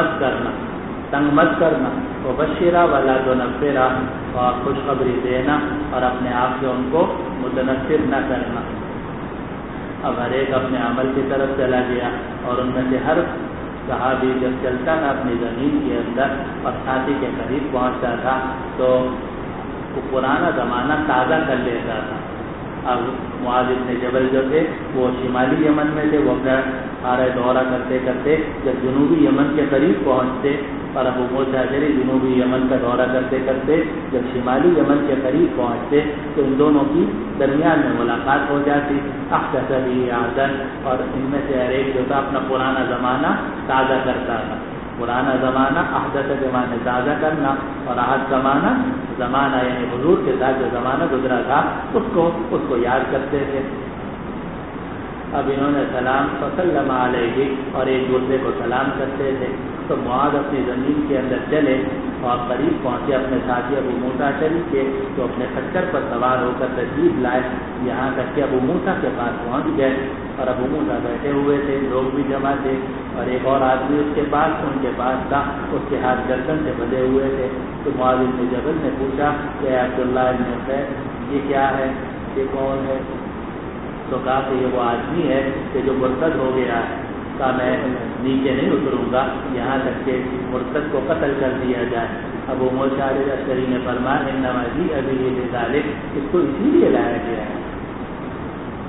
مت کرنا. وہ بشرا ولا تنفرا، اور خوشخبری دینا اور اپنے آپ سے ان کو متنفر نہ کرنا. اب ہر ایک اپنے عمل کی طرف چلا گیا، اور ان میں سے ہر صحابی جب چلتا تھا اپنی زمین کے اندر اور ساتھی کے قریب پہنچتا تھا تو وہ پرانا زمانہ تازہ کر لیتا تھا. اب معاذ بن جبل جو تھے وہ شمالی یمن میں تھے، وہ اپنا سارا دورہ کرتے کرتے جب جنوبی یمن کے قریب پہنچتے، اور ابو موسیٰ اشعری جنوبی یمن کا دورہ کرتے کرتے جب شمالی یمن کے قریب پہنچتے تو ان دونوں کی درمیان میں ملاقات ہو جاتی. احدث به عہدا، اور ان میں سے ہر ایک جو تھا اپنا پرانا زمانہ تازہ کرتا تھا. پرانا زمانہ احدث کے معنی تازہ کرنا، اور عہد زمانہ یعنی حضور کے ساتھ جو زمانہ گزرا تھا اس کو یاد کرتے تھے. اب انہوں نے سلام فسلم علیہ، اور ایک دوسرے کو سلام کرتے تھے. تو معاذ اپنی زمین کے اندر چلے اور قریب پہنچے اپنے ساتھی ابو موسیٰ اشعری کے، تو اپنے خچر پر سوار ہو کر تشریف لائے. یہاں تک کہ ابو موسیٰ کے پاس پہنچ گئے، اور ابو موسیٰ بیٹھے ہوئے تھے، لوگ بھی جمع تھے، اور ایک اور آدمی ان کے پاس تھا، اس کے ہاتھ گردن سے بندھے ہوئے تھے. تو معاذ بن جبل نے پوچھا کہ عبداللہ بن قیس یہ کیا ہے، یہ کون ہے؟ تو کہا کہ یہ وہ آدمی ہے کہ جو مرتد ہو گیا ہے. کہا میں نیچے نہیں اتروں گا یہاں تک کہ مرتد کو قتل کر دیا جائے. ابو موسیٰ اشعری نے فرمایا انما جیء به لذلک، اس کو اسی لیے لایا گیا ہے.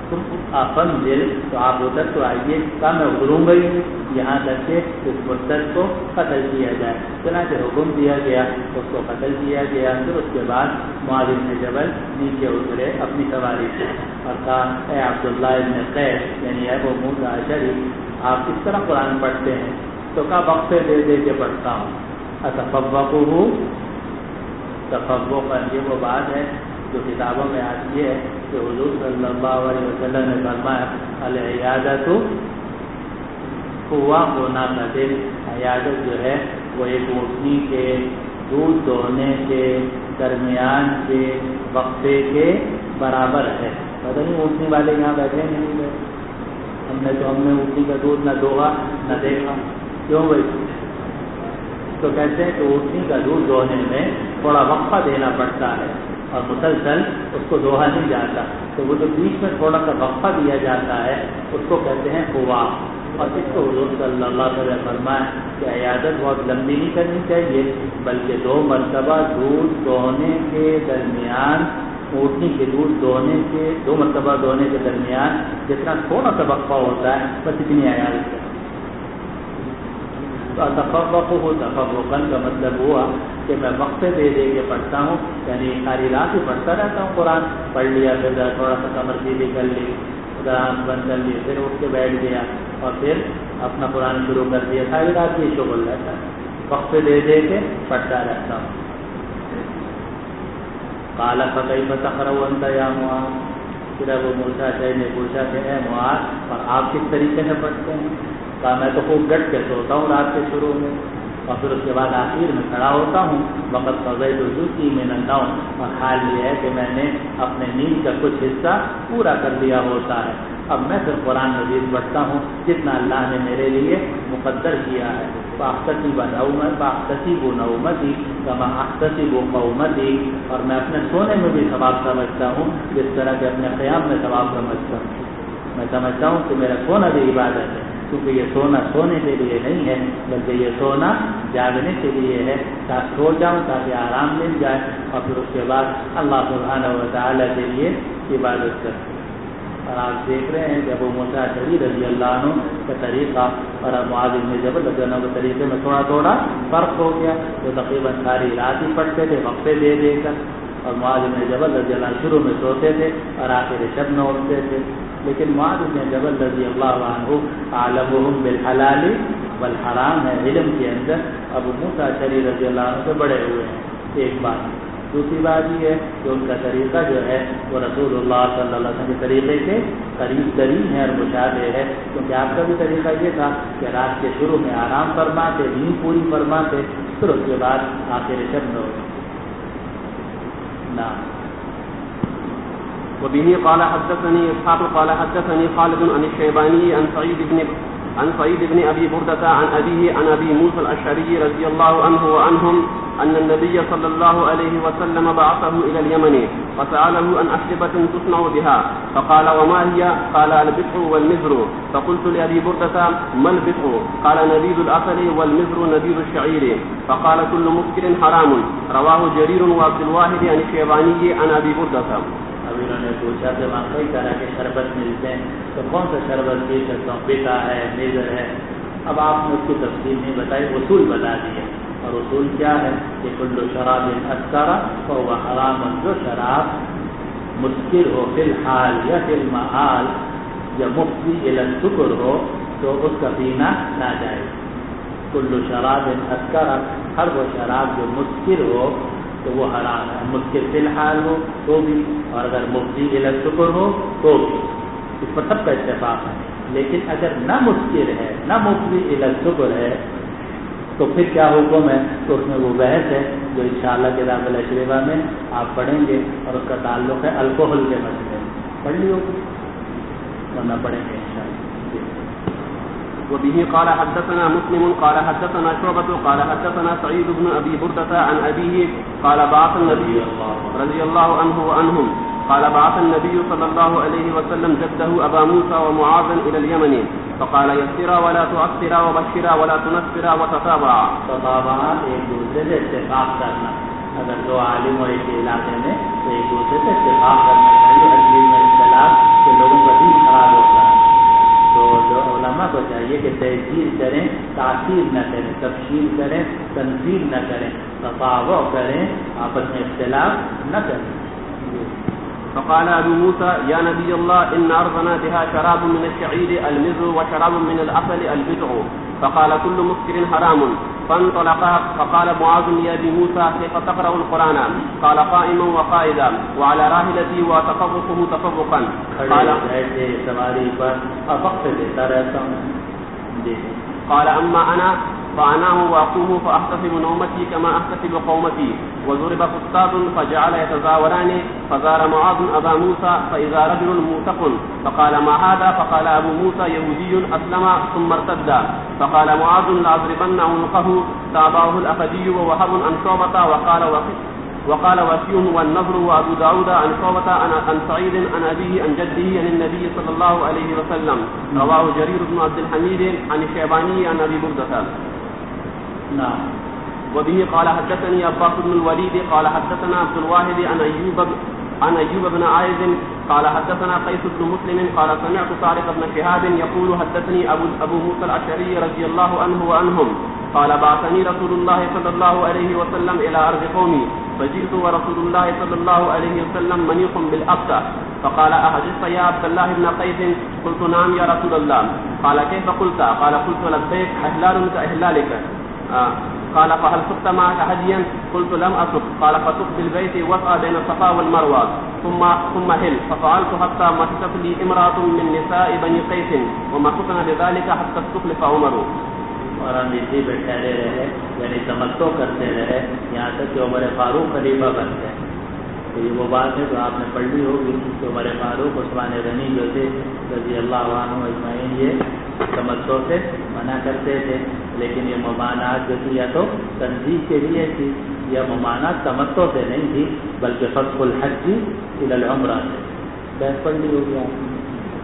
فانزل تو آپ ادھر تو آئیے، کہا میں اتروں گا ہی یہاں تک کہ اس مرتد کو قتل کیا جائے۔ چنانچہ حکم دیا گیا، اس کو قتل کیا گیا۔ پھر اس کے بعد معاذ بن جبل نیچے اترے اپنی سواری سے اور کہا اے عبداللہ ابن قیس یعنی ابو موسیٰ اشعری آپ کس طرح قرآن پڑھتے ہیں؟ تو کہا وقفے دے دے کے پڑھتا ہوں۔ اتفوقہ، تفوق یہ وہ بات ہے جو کتابوں میں آتی ہے کہ حضور صلی اللہ علیہ وسلم نے فرمایا العیادۃ ہوا ہونا کا دن، عیادت جو ہے وہ ایک اونٹنی کے دودھ دوہنے کے درمیان کے وقفے کے برابر ہے۔ پتہ نہیں اونٹنی والے یہاں بیٹھے نہیں بیٹھے، ہم نے اونٹنی کا دودھ نہ دوہا نہ دیکھا، کیوں بھائی؟ تو کہتے ہیں کہ اونٹنی کا دودھ دوہنے میں تھوڑا وقفہ دینا پڑتا ہے اور مسلسل اس کو دوہا نہیں جاتا، تو وہ جو بیچ میں تھوڑا سا وقفہ دیا جاتا ہے اس کو کہتے ہیں قوا۔ اور اس کو حضور صلی اللہ علیہ وسلم فرمائے کہ عیادت بہت لمبی نہیں کرنی چاہیے، بلکہ 2 مرتبہ دودھ دوہنے کے درمیان، اونٹنی کے دودھ دوہنے کے 2 مرتبہ دوہنے کے درمیان جتنا تھوڑا سا وقفہ ہوتا ہے بس اتنی عیادت ہے۔ تو تفوقاً کا مطلب ہوا کہ میں وقفے دے دے کے پڑھتا ہوں، یعنی ساری رات ہی پڑھتا رہتا ہوں قرآن، پڑھ لیا پھر تھوڑا سا کمر سیدھی کر لی، آنکھ بند کر لی، پھر اٹھ کے بیٹھ گیا اور پھر اپنا قرآن شروع کر دیا، ساری رات یہ شغل رہتا ہے، وقفے دے دے کے پڑھتا رہتا ہوں۔ قال فكيف تقرأ أنت يا معاذ، پھر ابو موسیٰ اشعری نے پوچھا کہ اے معاذ اور آپ کس طریقے سے پڑھتے ہیں؟ کہا میں تو خوب ڈٹ کے سوتا ہوں رات کے شروع میں، اور پھر اس کے بعد آخر میں کھڑا ہوتا ہوں، وقت قضیت جزءی من النوم، اور حال یہ ہے کہ میں نے اپنے نیند کا کچھ حصہ پورا کر لیا ہوتا ہے، اب میں پھر قرآن مجید پڑھتا ہوں جتنا اللہ نے میرے لیے مقدر کیا ہے۔ فاحتسب نومتی کما احتسب قومتی، اور میں اپنے سونے میں بھی ثواب سمجھتا ہوں جس طرح کہ اپنے قیام میں ثواب سمجھتا ہوں۔ میں سمجھتا ہوں کہ میرا سونا بھی عبادت ہے، کیونکہ یہ سونا سونے کے لیے نہیں ہے بلکہ یہ سونا جاگنے کے لیے ہے، تاکہ سو جاؤں تاکہ آرام مل جائے اور پھر اس کے بعد اللہ سبحانہ و تعالیٰ کے لیے عبادت کروں۔ اور آپ دیکھ رہے ہیں کہ ابو موسیٰ اشعری رضی اللہ عنہ کا طریقہ اور معاذ بن جبل رضی اللہ عنہ کے طریقے میں تھوڑا تھوڑا فرق ہو گیا، وہ تقریباً ساری رات ہی پڑھتے تھے وقفے دے دے کر، اور معاذ بن جبل رضی اللہ عنہ شروع میں سوتے تھے اور آخر شب میں اٹھتے تھے۔ لیکن معاذ بن جبل رضی اللہ عنہ عالمہم بالحلال والحرام ہے، علم کے اندر ابو موسیٰ اشعری رضی اللہ عنہ سے بڑے ہوئے ہیں، ایک بات۔ دوسری بات یہ ہے کہ ان کا طریقہ جو ہے وہ رسول اللہ صلی اللہ علیہ وسلم کے طریقے کے قریب ترین ہے اور مشابہ ہے، کیونکہ آپ کا بھی طریقہ یہ تھا کہ رات کے شروع میں آرام فرماتے، نیند پوری فرماتے، پھر اس کے بعد آخر شب میں ہوتے۔ وبه قال حدثني إسحاق قال حدثني خالد عن الشيباني عن سعيد بن أبي بردة عن أبيه عن أبي موسى الأشعري رضي الله عنه وعنهم أن النبي صلى الله عليه وسلم بعثه إلى اليمن فسأله عن أشربة تصنع بها فقال وما هي؟ قال البتع والمزر. فقلت لأبي بردة ما البتع؟ قال نبيذ الأصل والمزر نبيذ الشعير. فقال كل مسكر حرام. رواه جرير وعبد الواحد عن الشيباني عن أبي بردة. ابھی انہوں نے پوچھا کہ وہاں کئی طرح کے شربت ملتے ہیں تو کون سا شربت پی سکتا ہوں؟ بیٹا ہے، میزر ہے۔ اب آپ نے اس کی تفصیل نہیں بتائی، اصول بتا دیا، اور اصول کیا ہے کہ کل شراب اسکر فهو حرام، جو شراب مسکر ہو فی الحال یا فی المآل یا مفضی الی السکر ہو تو اس کا پینا ناجائز۔ کل شراب اسکر، ہر وہ شراب جو مسکر ہو تو وہ حرام ہے، مسکر فی الحال ہو تو بھی، اور اگر مفضی الی السکر ہو تو بھی، اس پر سب کا اتفاق ہے۔ لیکن اگر نہ مسکر ہے نہ مفضی الی السکر ہے تو پھر کیا حکم ہے؟ تو اس میں وہ بحث ہے جو انشاءاللہ کتاب الاشربہ میں آپ پڑھیں گے، اور اس کا تعلق ہے الکوہل کے مسئلے۔ پڑھ لی ہوگی ورنہ پڑھیں گے انشاءاللہ۔ وبه قال حدثنا مسلم قال حدثنا شعبة قال حدثنا سعيد بن أبي بردة عن أبيه قال بعث النبي رضي الله عنه وعنهم قال بعث النبي صلى الله عليه وسلم جده أبا موسى ومعاذا إلى اليمن فقال يسرا ولا تعسرا وبشرا ولا تنفرا وتتابعا۔ تتابعا ایک دوسرے سے اتفاق کرنا، اگر دو عالم ہو ایک علاقے میں تو ایک دوسرے سے اتفاق کرنا چاہیے، ہر چیز میں اختلاف کہ لوگوں کا کہ تحجیر کریں، تاثیر نہ کریں، تفصیل کریں، تنظیم نہ کریں، تفاوع کریں، آپس میں اختلاف نہ کریں. فقال أبو موسى يا نبي الله إن أرضنا بها شراب من الشعير المزر وشراب من العسل البدع فقال كل مسكر حرام. فانطلقا فقال معاذ يا أبي موسى كيف تقرأ القرآن؟ قال قائما وقائدا وعلى راحلتي وتفرقه تفرقا. قال ایسے سواری پر وقت دیتا رہتا ہوں. قال أما أنا فأنام وأقوم فأحتسب نومتي كما أحتسب قومتي. وضرب فسطاط فجعل يتزاوران فزار معاذ أبا موسى فإذا رجل موثق فقال ما هذا؟ فقال أبو موسى يهودي أسلم ثم ارتد. فقال معاذ لأضربن عنقه. تابعه الأخدي ووهب عن شعبة وقال وكيع والنضر وأبو داود عن شعبة عن سعيد عن أبيه عن جده عن النبي صلى الله عليه وسلم. رواه جرير بن عبد الحميد عن الشيباني عن أبي بردة. نعم. وبه قال حدثني عباس بن الوليد قال حدثنا عبد الواحد عن أيوب بن عائذ قال حدثنا قيس بن مسلم قال سمعت طارق بن شهاب يقول حدثني أبو موسى الأشعري رضي الله عنه وعنهم قال بعثني رسول الله صلى الله عليه وسلم إلى أرض قومي فجئت ورسول الله صلى الله عليه وسلم منيق بالأبتة فقال أحدثت يا عبد الله بن قيس؟ قلت نعم يا رسول الله. قال كيف قلت؟ قال قلت لبيك أهلال كأهلالك. قال فهل سقت معك هديا؟ قلت لم أسق. قال فسق بالبيت واسعى بين الصفا والمروة ثم هل. ففعلت حتى مست لي امرأة من نساء بني قيس ومكثنا بذلك حتى استخلف عمر. اور ہم اسی پہ ٹھہرے رہے، یعنی تمتع کرتے رہے یہاں تک کہ عمر فاروق خلیفہ بن گئے. تو یہ وہ بات ہے جو آپ نے پڑھ لی ہوگی کہ عمر فاروق عثمان غنی جو تھے رضی اللہ عنہ اجمعین یہ تمتع سے منع کرتے تھے، لیکن یہ ممانعت جو تھی یا تو تنظیم کے لیے تھی یا ممانعت تمتع سے نہیں تھی بلکہ فسخ الحج الی العمرہ سے. بحث پڑھ لی ہوگی آپ نے.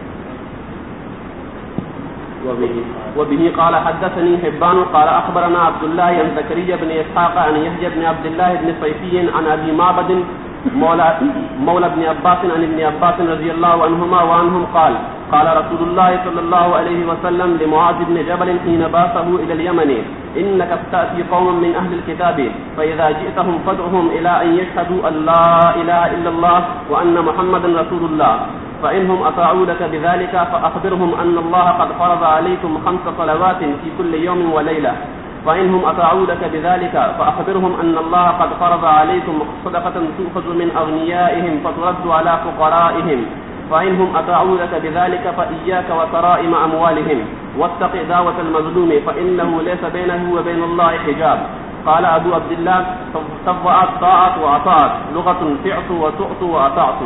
وبه قال حدثني حبان قال أخبرنا عبد الله عن زكريا بن إسحاق عن يحيى بن عبد الله بن صيفي عن أبي معبد مولى بن عباس عن ابن عباس رضي الله عنهما وعنهم قال قال رسول الله صلى الله عليه وسلم لمعاذ بن جبل حين بعثه إلى اليمن إنك تأتي قوما من أهل الكتاب فإذا جئتهم فادعهم إلى أن يشهدوا أن لا إله إلا الله وأن محمدا رسول الله فإنهم أطاعوا لك بذلك فأخبرهم أن الله قد فرض عليكم 5 صلوات في كل يوم وليلة. فإنهم أطاعوا لك بذلك فأخبرهم أن الله قد فرض عليكم صدقة تؤخذ من أغنيائهم فترد على فقرائهم. فإنهم أطاعوا لك بذلك فإياك وترائم أموالهم واتق دعوة المظلوم فإنه ليس بينه وبين الله حجاب. قال أبو عبد الله طوعت طاعت وأطاعت لغة تعت وتعت وأطاعت.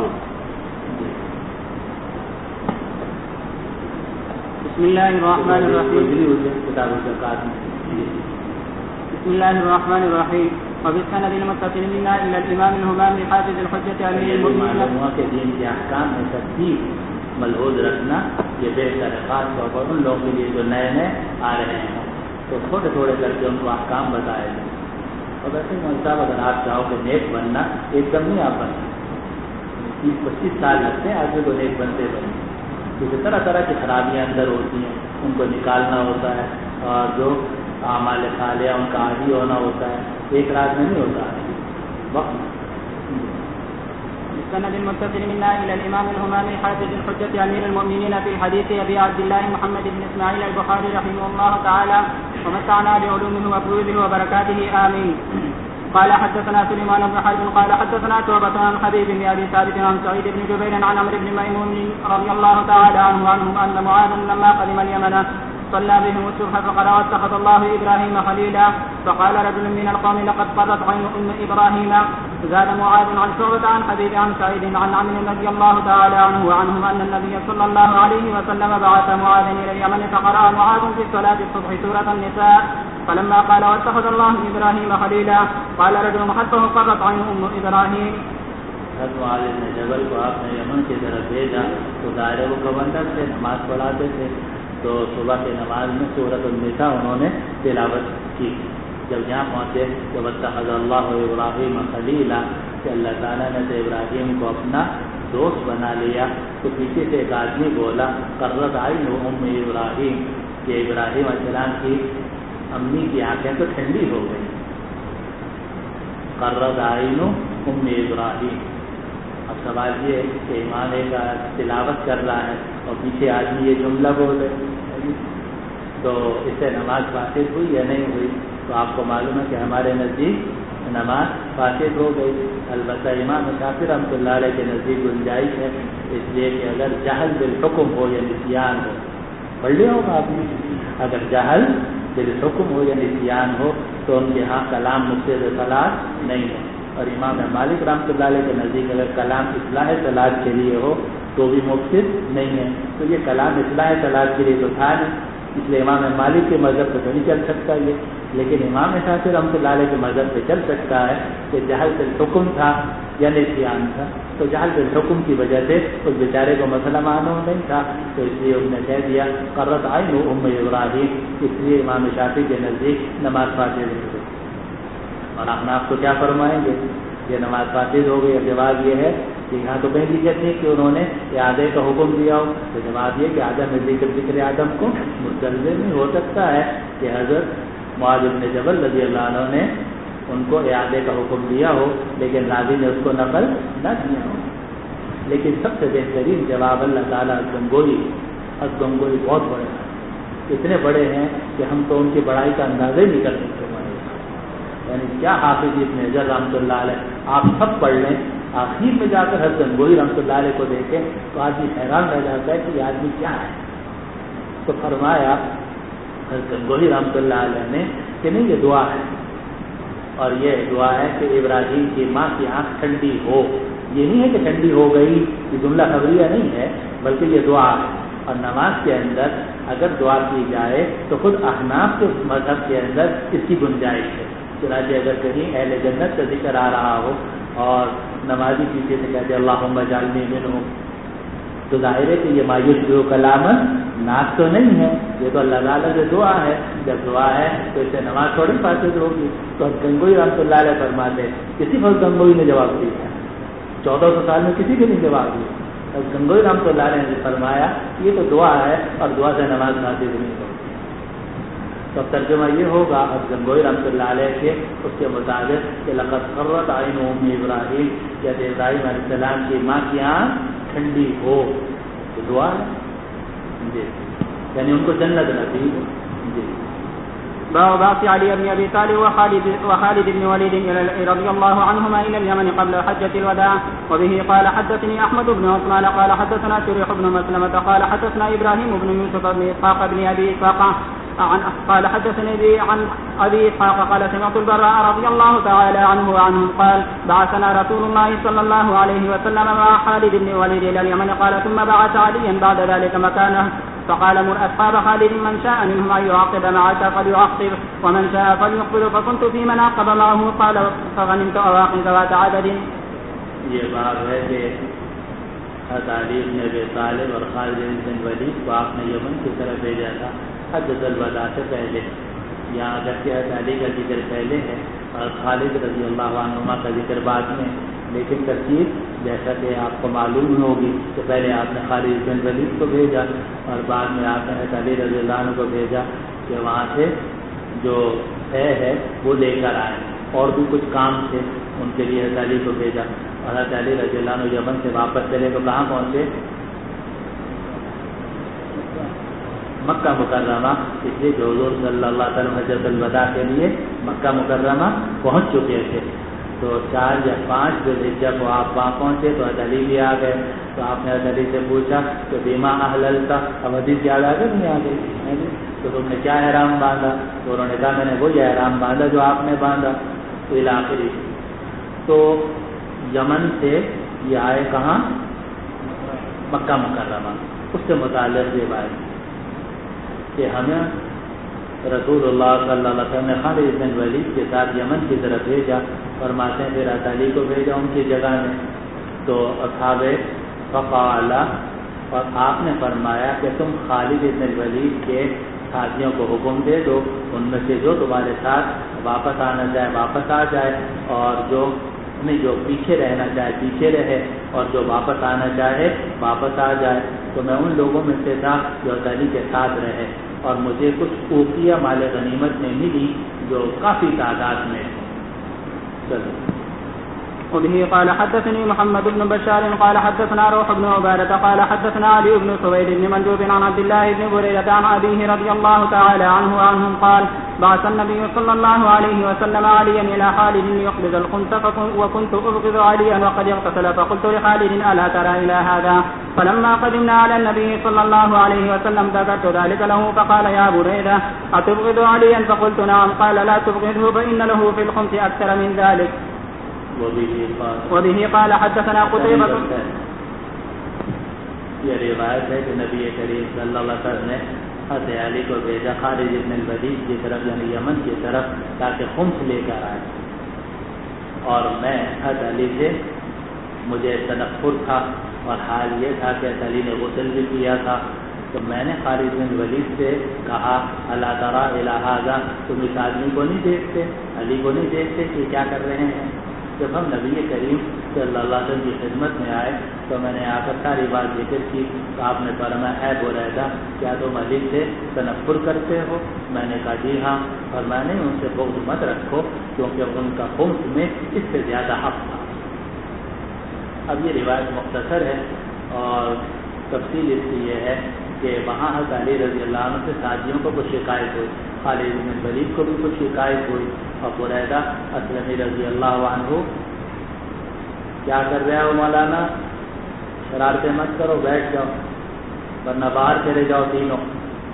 بسم الله الرحمن الرحيم. بسم الله الرحمن الرحيم. وبالسند المتصل منا إلى الإمام الهمام حافظ الحجة أمير المؤمنين. کے دین کے احکام میں ترتیب ملحوظ رکھنا یہ بہتر ہے، خاص طور پر ان لوگوں کے لیے جو نئے نئے آ رہے ہیں تو تھوڑے تھوڑے کر کے ان کو احکام بتائے جائیں. اور ویسے صاحب اگر آپ چاہو کہ نیک بننا ایک دم نہیں آپ بننا، 20-25 سال لگتے ہیں آدمی کو نیک بنتے بنتے، کیونکہ طرح طرح کی خرابیاں اندر ہوتی ہیں ان کو نکالنا ہوتا ہے اور جو اعمال صالحہ ان کا عادی ہونا ہوتا ہے ایک رات میں نہیں ہوتا ہے وقت. السند المتصل منا إلى الإمام الهمامي حافظ الحجة أمير المؤمنين في الحديث أبي عبد الله محمد بن إسماعيل البخاري رحمه الله تعالى ومتعنا بعلومه وفروضه وبركاته آمين. قال حدثنا سليمان بن حرب قال حدثنا شعبة عن حبيب بن أبي ثابت عن سعيد بن جبير عن عمرو بن ميمون رضي الله تعالى عنه أن معاذ لما قدم اليمن صلى بهم الصبح فقرأ واتخذ الله إبراهيم خليلا. فقال رجل من القوم لقد قرت عين إبراهيم. زاد معاذ عن شعبة عن حبيب عن سعيد عن عمرو رضي الله تعالى عنه وعنهم أن النبي صلى الله عليه وسلم بعث معاذ إلى اليمن فقرأ معاذ في صلاة الصبح سورة النساء. فلما قال واتخذ الله إبراهيم خليلا قال رجل حتى قرت عين إبراهيم. حضرت معاذ بن جبل کو آپ نے یمن کی طرف بھیجا تو دائرے و گورنر سے نماز پڑھاتے تھے تو صبح کی نماز میں سورۃ النساء انہوں نے تلاوت کی. جب یہاں پہنچے تو واتخذ اللہ ابراہیم خلیلا کہ اللہ تعالیٰ نے تو ابراہیم کو اپنا دوست بنا لیا تو پیچھے سے ایک آدمی بولا قرۃ عین ام ابراہیم کہ ابراہیم علیہ السلام کی امی کی آنکھیں تو ٹھنڈی ہو گئی. قرۃ عین ام ابراہیم. اب سوال یہ ہے کہ امام ایک تلاوت کر رہا ہے اور پیچھے آدمی یہ جملہ بولے تو اس سے نماز فاسد ہوئی یا نہیں ہوئی؟ تو آپ کو معلوم ہے کہ ہمارے نزدیک نماز فاسد ہو گئی. البتہ امام شافعی رحمۃ اللہ علیہ کے نزدیک گنجائش ہے، اس لیے کہ اگر جہل بالحکم ہو یا نسیان ہو، پڑھ لیا ہوگا آپ نے، اگر جہل بالحکم ہو یا نسیان ہو تو ان کے ہاں کلام مفسد صلاۃ نہیں ہے. اور امام مالک رحمۃ اللہ علیہ کے نزدیک اگر کلام اصلاح صلاۃ کے لیے ہو تو بھی مفسد نہیں ہے. تو یہ کلام اصلاح صلاۃ کے لیے تو تھا نہیں، اس لیے امام مالک کے مذہب پہ تو نہیں چل سکتا یہ. لیکن امام شافعی رحمۃ اللہ علیہ کے مذہب پہ چل سکتا ہے کہ جہل بالحکم تھا یا نسیان تھا. تو جہل بالحکم کی وجہ سے اس بیچارے کو مسئلہ معلوم نہیں تھا، تو اس لیے انہوں نے کہہ دیا قرۃ عین ام ابراہیم. اس لیے امام شافعی کے نزدیک نماز فاسد نہیں ہوئی. اور احناف کو کیا فرمائیں گے؟ یہ نماز فاسد ہو گئی. جواب یہ ہے کہ یہاں تو کہیں ذکر نہیں کہ انہوں نے اعادے کا حکم دیا ہو. تو جواب یہ کہ آدم ذکر آدم کو مستلزم نہیں ہو سکتا ہے کہ حضرت معاذ بن جبل رضی اللہ عنہ نے ان کو اعادے کا حکم دیا ہو لیکن راوی نے اس کو نقل نہ کیا ہو. لیکن سب سے بہترین جواب اللہ تعالیٰ گنگوئی بہت بڑے ہیں، اتنے بڑے ہیں کہ ہم تو ان کی بڑائی کا اندازہ ہی نہیں کر سکتے. یعنی کیا حافظ ابن حجر رحمۃ اللہ علیہ، آپ سب پڑھ لیں، آخر میں جا کر حضرت گنگوئی رحمۃ اللہ علیہ کو دیکھیں تو آدمی حیران رہ جاتا ہے کہ یہ آدمی کیا ہے. تو فرمایا حضرت گنگوئی رحمۃ اللہ علیہ نے کہ نہیں یہ دعا ہے، اور یہ دعا ہے کہ ابراہیم کی ماں کی آنکھ ٹھنڈی ہو. یہ نہیں ہے کہ ٹھنڈی ہو گئی، یہ جملہ خبریہ نہیں ہے، بلکہ یہ دعا ہے. اور نماز کے اندر اگر دعا کی جائے تو خود احناف کے مذہب کے اندر اس کی گنجائش ہے. چنانچہ اگر کہیں اہل جنت کا ذکر آ رہا ہو اور نمازی پیچھے سے کہتے اللہم اجعلنی منہم، تو ظاہر ہے کہ یہ مایوس جو کلامن ناز تو نہیں ہے، یہ تو اللہ تعالیٰ سے دعا ہے. جب دعا ہے تو اس سے نماز تھوڑی فاسد ہوگی. تو گنگوئی رحمۃ اللہ علیہ فرماتے کسی پر گنگوئی نے جواب دیا 1400 سال میں کسی کے نہیں جواب دیا. گنگوئی رحمۃ اللہ علیہ نے فرمایا یہ تو دعا ہے اور دعا سے نماز فاسد نہیں ہوگی. تو ترجمہ یہ ہوگا اب گنگوئی رحمۃ اللہ علیہ کے اس کے مطابق کہ لقد قرۃ عین ام ابراہیم، جب ابراہیم علیہ السلام کی ماں کی آنکھ ٹھنڈی ہو تو دعا ہے جی، یعنی ان کو جنت نصیب ہو. جی. باب بعث علي بن ابي طالب وخالد بن وليد رضي الله عنهما الى اليمن قبل حجة الوداع. وبه قال حدثني احمد بن عثمان قال حدثنا شريح بن مسلمة قال حدثنا ابراهيم بن يوسف بن اسحاق بن ابي اسحاق قال حدثني بي عن ابي اسحاق قال سمعت البراء رضي الله تعالى عنه وعنهم قال بعثنا رسول الله صلى الله عليه وسلم مع خالد بن وليد الى اليمن قال ثم بعث عليا بعد ذلك مكانه فقال مر اصحاب خالد من شاء منهم ان يعقب معك فليعقب ومن شاء فليقبل فكنت في من عقب معه قال فغنمت اواقي ذوات عدد. یہ باب ہے کہ حضرت علی بن ابی طالب اور خالد بن ولید کو آپ نے یمن کی طرف بھیجا تھا حجۃ الوداع سے پہلے. یہاں اگرچہ حضرت علی کا ذکر پہلے ہے اور خالد رضی اللہ عنہما کا ذکر بعد میں، لیکن ترتیب جیسا کہ آپ کو معلوم ہوگی کہ پہلے آپ نے خالد بن ولید کو بھیجا اور بعد میں آپ نے حضرت علی رضی اللہ عنہ کو بھیجا کہ وہاں سے جو ہے وہ لے کر آئے. اور بھی کچھ کام تھے ان کے لیے حضرت علی کو بھیجا. اور حضرت علی رضی اللہ عنہ یمن سے واپس چلے تو کہاں پہنچے؟ مکہ مکرمہ. اس لیے جو حضور صلی اللہ علیہ وسلم حجۃ الوداع کے لیے مکہ مکرمہ پہنچ چکے تھے. تو 4 یا 5 جب آپ وہاں پہنچے تو حضرت علی بھی آ گئے. تو آپ نے حضرت علی سے پوچھا کہ بیما احللتا، اب حدیث یاد آ گئی نہیں آ گئی؟ تو تم نے کیا احرام باندھا؟ تو انہوں نے کہا میں نے وہی احرام باندھا جو آپ نے باندھا. تو آخری تو یمن سے یہ آئے کہاں؟ مکہ مکرمہ. اس سے متعلق یہ بات کہ ہمیں رسول اللہ صلی اللہ علیہ وسلم نے خالد بن ولید کے ساتھ یمن کی طرف بھیجا، فرماتے ہیں پھر حضرت علی کو بھیجا ان کی جگہ میں. تو اصحاب فقال، اور آپ نے فرمایا کہ تم خالد بن ولید کے ساتھیوں کو حکم دے دو، ان میں سے جو تمہارے ساتھ واپس آنا چاہے واپس آ جائے، اور جو پیچھے رہنا چاہے پیچھے رہے، اور جو واپس آنا چاہے واپس آ جائے. تو میں ان لوگوں میں سے تھا جو علی کے ساتھ رہے. اور مجھے کچھ اوقیہ مال غنیمت میں ملی جو کافی تعداد میں. چلو. وبه قال حدثني محمد بن بشار قال حدثنا روح بن عبادة قال حدثنا علي بن سويد بن منجوب عن عبد الله بن بريدة عن أبيه رضي الله تعالى عنه عنهم قال بعث النبي صلى الله عليه وسلم عليا إلى خالد ليقبض الخمس وكنت أبغض عليا وقد اغتسل فقلت لخالد ألا ترى إلى هذا فلما قدمنا على النبي صلى الله عليه وسلم ذكرت ذلك له فقال يا بريدة أتبغض عليا فقلت نعم قال لا تبغضه فإن له في الخمس أكثر من ذلك. وبه قال حدثنا قتيبة. یہ روایت ہے کہ نبی کریم صلی اللہ علیہ وسلم نے حضرت علی کو بھیجا خالد بن الولید کی طرف یعنی یمن کی طرف تاکہ خمس لے کر آئے. اور میں حضرت علی سے مجھے تنفر تھا اور حال یہ تھا کہ حضرت علی نے غسل بھی کیا تھا. تو میں نے خالد بن ولید سے کہا اللہ تعالیٰ الہٰذا تم اس آدمی کو نہیں دیکھتے, علی کو نہیں دیکھتے کہ کیا کر رہے ہیں. جب ہم نبی کریم صلی اللہ علیہ وسلم کی خدمت میں آئے تو میں نے آ کر ساری بات ذکر کی تو آپ نے فرمایا اے بریدہ کیا تم علی سے تنفر کرتے ہو؟ میں نے کہا جی ہاں. اور میں نے ان سے بغض مت رکھو کیونکہ ان کا خمس میں اس سے زیادہ حق تھا. اب یہ روایت مختصر ہے اور تفصیل اس کی یہ ہے کہ وہاں حضرت علی رضی اللہ عنہ سے ساتھیوں کو کچھ شکایت ہوئی, خالد بن ولید کو بھی کچھ شکایت ہوئی اور بریدہ اسلمی رضی اللہ عنہ کیا کر رہے ہو مولانا, شرارتیں مت کرو, بیٹھ جاؤ ورنہ باہر چلے جاؤ تینوں.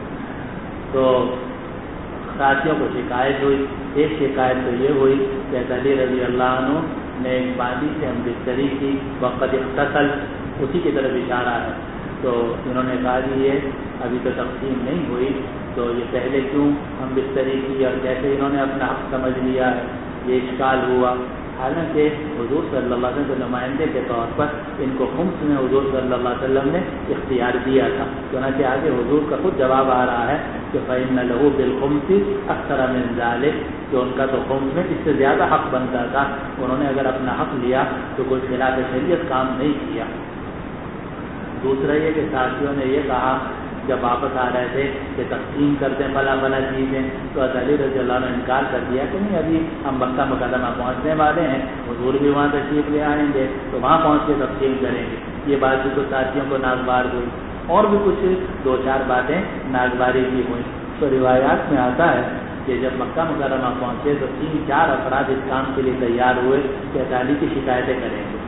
تو ساتھیوں کو شکایت ہوئی. ایک شکایت تو یہ ہوئی کہ علی رضی اللہ عنہ نے ایک باندھی سے ہم بستری کی وقت اغتسل, اسی کی طرف اشارہ ہے. تو انہوں نے کہا کہ یہ ابھی تو تقسیم نہیں ہوئی تو یہ پہلے کیوں ہم بستری کی اور کیسے انہوں نے اپنا حق سمجھ لیا ہے, یہ اشکال ہوا. حالانکہ حضور صلی اللہ علیہ وسلم کے نمائندے کے طور پر ان کو خمس میں حضور صلی اللہ علیہ وسلم نے اختیار دیا تھا. چنانچہ آگے حضور کا خود جواب آ رہا ہے کہ فَإِنَّ لَهُ بِالْخُمْسِ أَكْثَرَ مِنْ ذَلِكَ, کہ ان کا تو خمس میں اس سے زیادہ حق بنتا تھا. انہوں نے اگر اپنا حق لیا تو کوئی خلاف شریعت کام نہیں کیا. دوسرا یہ کہ ساتھیوں نے یہ کہا جب واپس آ رہے تھے کہ تقسیم کرتے ہیں بلا بلا چیزیں, تو علی رضی اللہ عنہ نے انکار کر دیا کہ نہیں ابھی ہم مکہ مکرمہ پہنچنے والے ہیں, حضور بھی وہاں تشریف لے آئیں گے تو وہاں پہنچ کے تقسیم کریں گے. یہ بات بھی کچھ ساتھیوں کو ناگوار ہوئی اور بھی کچھ دو چار باتیں ناگواری بھی ہوئیں. تو روایات میں آتا ہے کہ جب مکہ مکرمہ پہنچے تو 3-4 افراد اس کام کے لیے تیار ہوئے کہ علی کی شکایتیں کریں گے.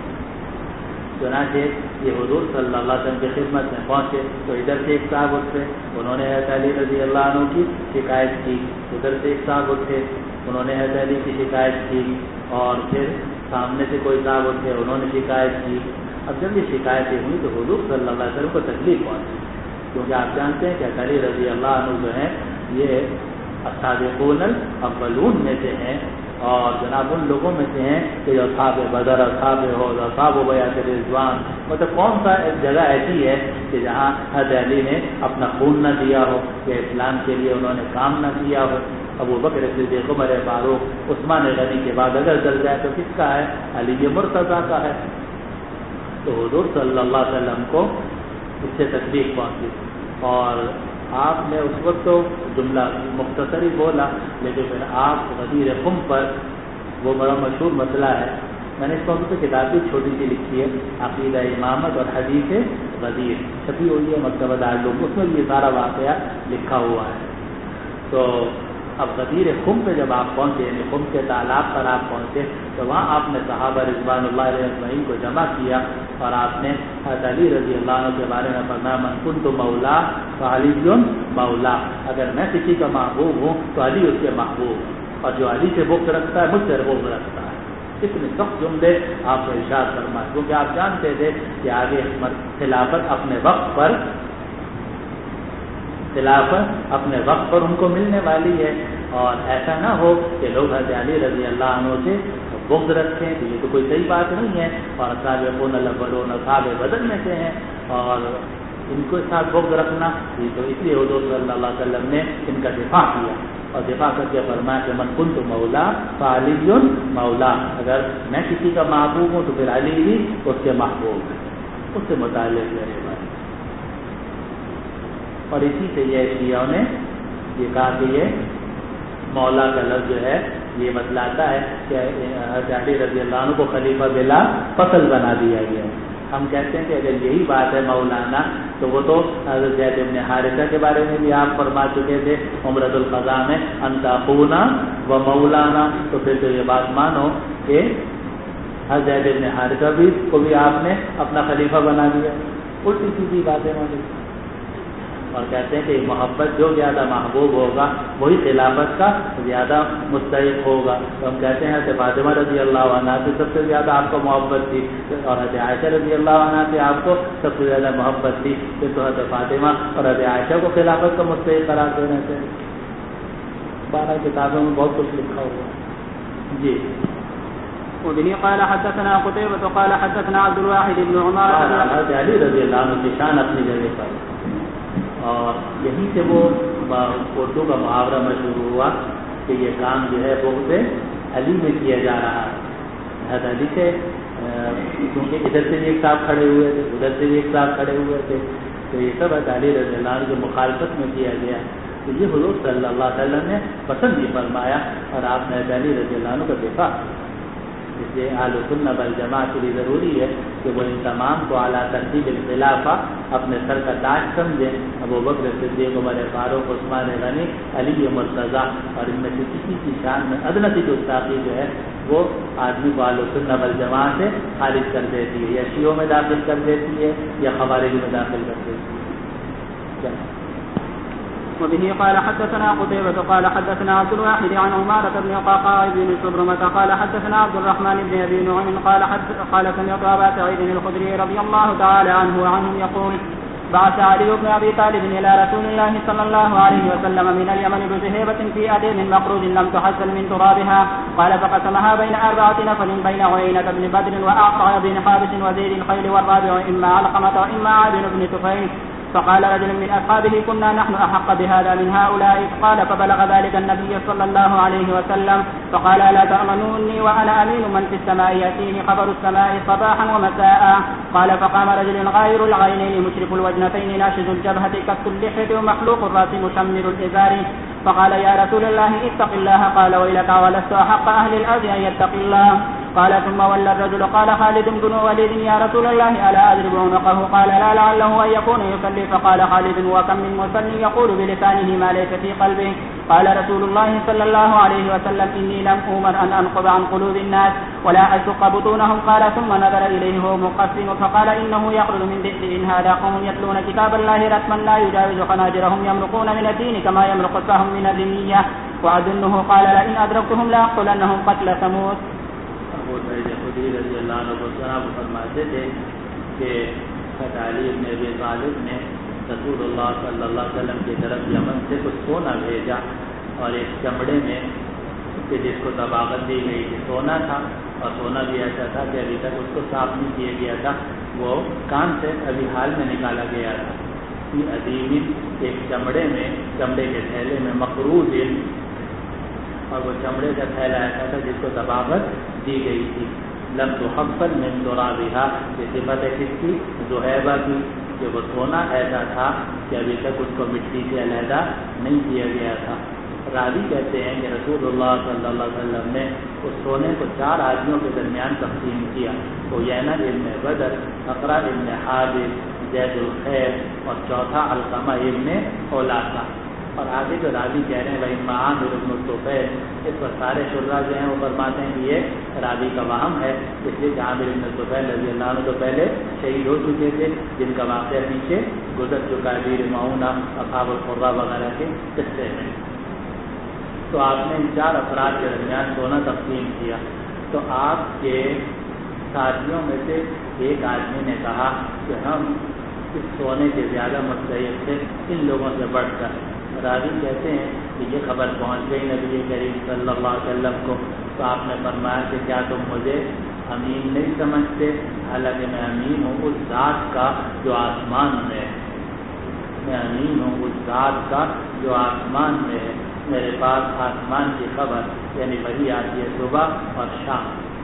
چنانچہ یہ حضور صلی اللہ علیہ وسلم کی خدمت میں پہنچے تو ادھر سے ایک صاحب اٹھے, انہوں نے حضرت علی رضی اللہ عنہ کی شکایت کی. ادھر سے ایک صاحب اٹھے, انہوں نے حضرت علی کی شکایت کی. اور پھر سامنے سے کوئی صاحب اٹھے, انہوں نے شکایت کی. اب جب یہ شکایتیں ہوئی تو حضور صلی اللہ علیہ وسلم کو تکلیف پہنچی, کیونکہ آپ جانتے ہیں کہ حضرت علی رضی اللہ عنہ جو ہیں یہ السابقون الاولون میں سے ہیں اور جناب ان لوگوں میں سے ہیں کہ جو اصحاب بدر, اصحاب احد, اصحاب بیعت رضوان, مطلب کون سا جگہ ایسی ہے کہ جہاں حضرت علی نے اپنا خون نہ دیا ہو یا اسلام کے لیے انہوں نے کام نہ کیا ہو. ابو بکر صدیق, عمر فاروق, عثمان غنی کے بعد اگر چل جائے تو کس کا ہے؟ علی مرتضیٰ کا ہے. تو حضور صلی اللہ علیہ وسلم کو اس سے تکلیف پہنچی اور آپ نے اس وقت تو جملہ مختصر ہی بولا, لیکن پھر آپ غدیر خم پر, وہ بڑا مشہور مسئلہ ہے, میں نے اس موضوع پہ کتاب بھی چھوٹی سی لکھی ہے, عقیدہ امامت اور حدیث غدیر, چھپی ہوئی ہے مکتبہ دارالعلوم, اس میں بھی یہ سارا واقعہ لکھا ہوا ہے. تو اب غدیر خم پہ جب آپ پہنچے, یعنی خم کے تالاب پر آپ پہنچے, تو وہاں آپ نے صحابہ رضوان اللہ علیہ اجمعین کو جمع کیا اور آپ نے حضرت علی رضی اللہ عنہ کے بارے میں فرمایا من کنت مولا فعلی مولا, اگر میں کسی کا محبوب ہوں تو علی اس کے محبوب, اور جو علی سے بغض رکھتا ہے مجھ سے بغض رکھتا ہے. اتنے سخت جملے آپ کو ارشاد فرمائے, کیونکہ آپ جانتے تھے کہ آگے خلافت اپنے وقت پر ان کو ملنے والی ہے, اور ایسا نہ ہو کہ لوگ حضرت علی رضی اللہ عنہ سے بغض رکھیں, تو یہ تو کوئی صحیح بات نہیں ہے. اور سابقون الاولون اصحاب بدر میں سے ہیں اور ان کو ساتھ بغض رکھنا, یہ تو اس لیے حضور صلی اللہ علیہ وسلم نے ان کا دفاع کیا اور دفاع کر کے فرمایا کہ من کنت مولا فعلی مولا, اگر میں کسی کا محبوب ہوں تو پھر علی بھی اس کے محبوب ہے, اس سے متعلق کرے گا. اور اسی سے یہ شیعوں نے یہ کہا کہ یہ مولا کا لفظ جو ہے یہ بتلاتا ہے کہ حضرت علی رضی اللہ عنہ کو خلیفہ بلا فصل بنا دیا گیا. ہم کہتے ہیں کہ اگر یہی بات ہے مولانا تو وہ تو حضرت زید بن حارثہ کے بارے میں بھی آپ فرما چکے تھے عمرۃ القضاء میں انت اخونا و مولانا. تو پھر تو یہ بات مانو کہ حضرت زید بن حارثہ بھی کو بھی آپ نے اپنا خلیفہ بنا دیا. الٹی سیدھی باتیں مانو. اور کہتے ہیں کہ محبت جو زیادہ محبوب ہوگا وہی خلافت کا زیادہ مستحق ہوگا. تو ہم کہتے ہیں حضرت فاطمہ رضی اللہ عنہ سے سب سے زیادہ آپ کو محبت تھی اور حضرت عائشہ رضی اللہ عنہ سے آپ کو سب سے زیادہ محبت تھی. پھر تو حضرت فاطمہ اور حضرت عائشہ کو خلافت کا مستحق قرار دینا چاہیے. 12 کتابوں میں بہت کچھ لکھا ہوا ہے. جی. وبه قال حدثنا قتيبة قال حدثنا عبد الواحد بن عمر. حضرت علی رضی اللہ عنہ کی شان اپنی جگہ پر اور یہیں سے وہ اردو کا محاورہ مشہور ہوا کہ یہ کام جو ہے بغض علی میں کیا جا رہا ہے. حضرت علی سے کیونکہ ادھر سے بھی ایک صاحب کھڑے ہوئے تھے ادھر سے بھی ایک صاحب کھڑے ہوئے تھے تو یہ سب حضرت علی رضی اللہ عنہ کی مخالفت میں کیا گیا. تو یہ حضور صلی اللہ علیہ وسلم نے پسند بھی فرمایا اور آپ نے حضرت علی رضی اللہ عنہ کا دفاع. اس لیے اہل سنت والجماعت کے لیے ضروری ہے کہ وہ ان تمام کو اعلیٰ ترتیب الخلافہ اپنے سر کا تاج سمجھیں. ابوبکر صدیق، عمر فاروق، عثمان غنی، علی مرتضیٰ اور ان میں سے کسی کی شان میں ادنی سی گستاخی جو ہے وہ آدمی کو اہل سنت والجماعت سے خارج کر دیتی ہے، یا شیعوں میں داخل کر دیتی ہے یا خوارج میں داخل کر دیتی ہے. وبه قال حدثنا قتيبة قال حدثنا عبد الواحد عن عمارة بن قعقاع بن شبرمة قال حدثنا عبد الرحمن بن أبي نعيم قال سمعت أبا سعيد الخدري رضي الله تعالى عنه وعنهم يقول بعث علي بن أبي طالب إلى رسول الله صلى الله عليه وسلم من اليمن بذهيبة في أديم مقرود لم تحصل من ترابها قال فقسمها بين 4 نفر بين عيينة بن بدر وأعطى بن حابس وزيد الخيل والرابع إما علقمة وإما عابد بن طفيل. فقال رجل من أصحابه كنا نحن أحق بهذا من هؤلاء. قال فبلغ ذلك النبي صلى الله عليه وسلم فقال ألا تأمنوني وأنا أمين من في السماء يأتيني خبر السماء صباحا ومساء. قال فقام رجل غير العينين مشرف الوجنتين ناشز الجبهة كف اللحية ومحلوق الرأس مشمر الإزار. فقال يا رسول الله اتق الله. قال ويلك ولست أحق أهل الأرض أن يتق الله. قال ثم ولى الرجل. قال خالد بن وليد يا رسول الله ألا أضرب عنقه. قال لا لعله أن يكون يصلي. فقال خالد وكم من مصلي يقول بلسانه ما ليس في قلبه. قال رسول الله صلى الله عليه وسلم إني لم أؤمر أن أنقض عن قلوب الناس ولا أشق بطونهم. قال ثم نظر إليه وهو مقسم فقال إنه يخرج من ذئب هذا قوم يتلون كتاب الله رتما لا يجاوز خناجرهم يمرقون من الدين كما يمرق السهم من الرمية وأظنه قال لئن أدركتهم لأقتلنهم قتل ثمود. ابو سعید خدری رضی اللہ عنہ کو صاحب فرماتے تھے کہ علی بن ابی طالب نے رسول اللہ صلی اللہ علیہ وسلم کی طرف یمن سے کچھ سونا بھیجا اور ایک چمڑے میں کہ جس کو طباقت دی گئی تھی سونا تھا اور سونا بھی ایسا تھا کہ ابھی تک اس کو صاف نہیں کیا گیا تھا، وہ کان سے ابھی حال میں نکالا گیا تھا. عظیم ایک چمڑے میں چمڑے کے تھیلے میں مقروض اور وہ چمڑے کا تھیلا ایسا تھا جس کو طباقت دی گئی تھی. لم تحفل من ترابها یہ صفت ہے کس کی؟ ذہیبہ کی، کہ وہ سونا ایسا تھا کہ ابھی تک اس کو مٹی سے علیحدہ نہیں کیا گیا تھا. راوی کہتے ہیں کہ رسول اللہ صلی اللہ علیہ وسلم نے اس سونے کو 4 آدمیوں کے درمیان تقسیم کیا. عیینہ ابن بدر، اقرا ابن حابس، زید الخیر اور چوتھا علقمہ ابن اولاثہ. اور آگے جو راوی کہہ رہے ہیں بھائی عامر ابن طفیل، اس پر سارے شرح جو ہیں وہ فرماتے ہیں کہ یہ راوی کا وہم ہے، اس لیے کہ عامر ابن طفیل رضی اللہ عنہ تو پہلے شہید ہو چکے تھے جن کا واقعہ پیچھے گزر چکا ہے بیر معونہ، اصحاب القرہ وغیرہ کے قصے میں. تو آپ نے ان 4 افراد کے درمیان سونا تقسیم کیا. تو آپ کے ساتھیوں میں سے ایک آدمی نے کہا کہ ہم اس سونے کے زیادہ مستحق تھے ان لوگوں سے بڑھ کر. راوی کہتے ہیں کہ یہ خبر پہنچ گئی نبی کریم صلی اللہ علیہ وسلم کو، تو آپ نے فرمایا کہ کیا تم مجھے امین نہیں سمجھتے؟ حالانکہ میں امین ہوں اس ذات کا جو آسمان میں ہے. میں امین ہوں اس ذات کا جو آسمان میں ہے. میرے پاس آسمان کی خبر یعنی وہی آتی ہے صبح اور شام.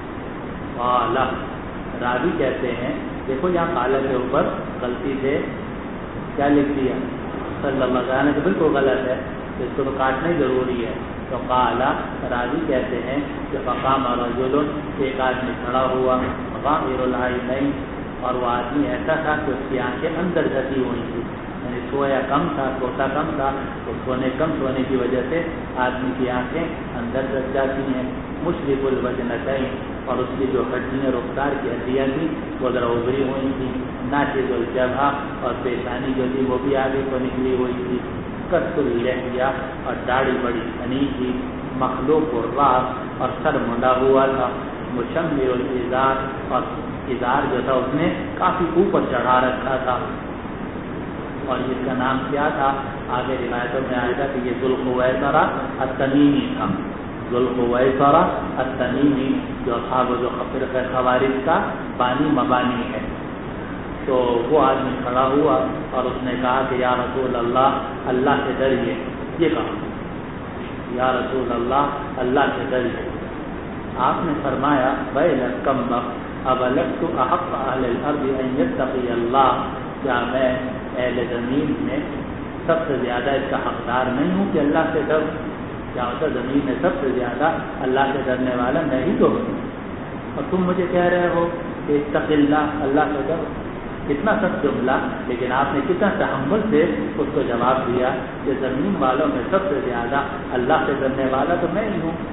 قال راوی کہتے ہیں دیکھو یہاں قال کے اوپر غلطی سے کیا لکھ دیا صلی اللہ علیہ وسلم، بالکل غلط ہے. تو اس کو تو کاٹنا ہی ضروری ہے. تو قال راوی کہتے ہیں کہ فقام رجل ایک آدمی کھڑا ہوا غامر العینین اور وہ آدمی ایسا تھا کہ اس کی آنکھیں اندر دھسی ہوئی تھی یعنی سویا کم تھا سوتا کم تھا تو کم سونے کی وجہ سے آدمی کی آنکھیں اندر دھس جاتی ہیں. مشرف الوجنتین اور اس کی جو ہڈیاں رخسار کی ہڈیاں تھیں وہ ذرا ابھری ہوئی تھیں. ناشز الجبہہ اور پیشانی جو تھی وہ بھی آگے کو نکلی ہوئی تھی. قص اللحیہ اور داڑھی بڑی گھنی تھی. مخلوق الراس اور سر منڈا ہوا تھا. مشمر الازار اور ازار جو تھا اس نے کافی اوپر چڑھا رکھا تھا. اور اس کا نام کیا تھا آگے روایتوں میں آئے گا کہ یہ ذوالخویصرہ التمیمی تھا. ذوالخویصرہ التمیمی جو اصحاب جو فرقہ خوارج کا بانی مبانی ہے. تو وہ آدمی کھڑا ہوا اور اس نے کہا کہ یا رسول اللہ اللہ سے ڈریے. یہ کہا یا رسول اللہ اللہ سے ڈریے. آپ نے فرمایا ویلک کم بخت اولست احق اہل الارض ان یتقی اللہ، کیا میں اہل زمین میں سب سے زیادہ اس کا حقدار نہیں ہوں کہ اللہ سے ڈر؟ کیا ہوتا زمین میں سب سے زیادہ اللہ سے ڈرنے والا میں ہی تو ہوں، اور تم مجھے کہہ رہے ہو کہ اتق اللہ اللہ سے ڈر. اتنا سب جملہ لیکن آپ نے کتنا تحمل سے اس کو جواب دیا کہ زمین والوں میں سب سے زیادہ اللہ سے ڈرنے والا تو میں ہی ہوں.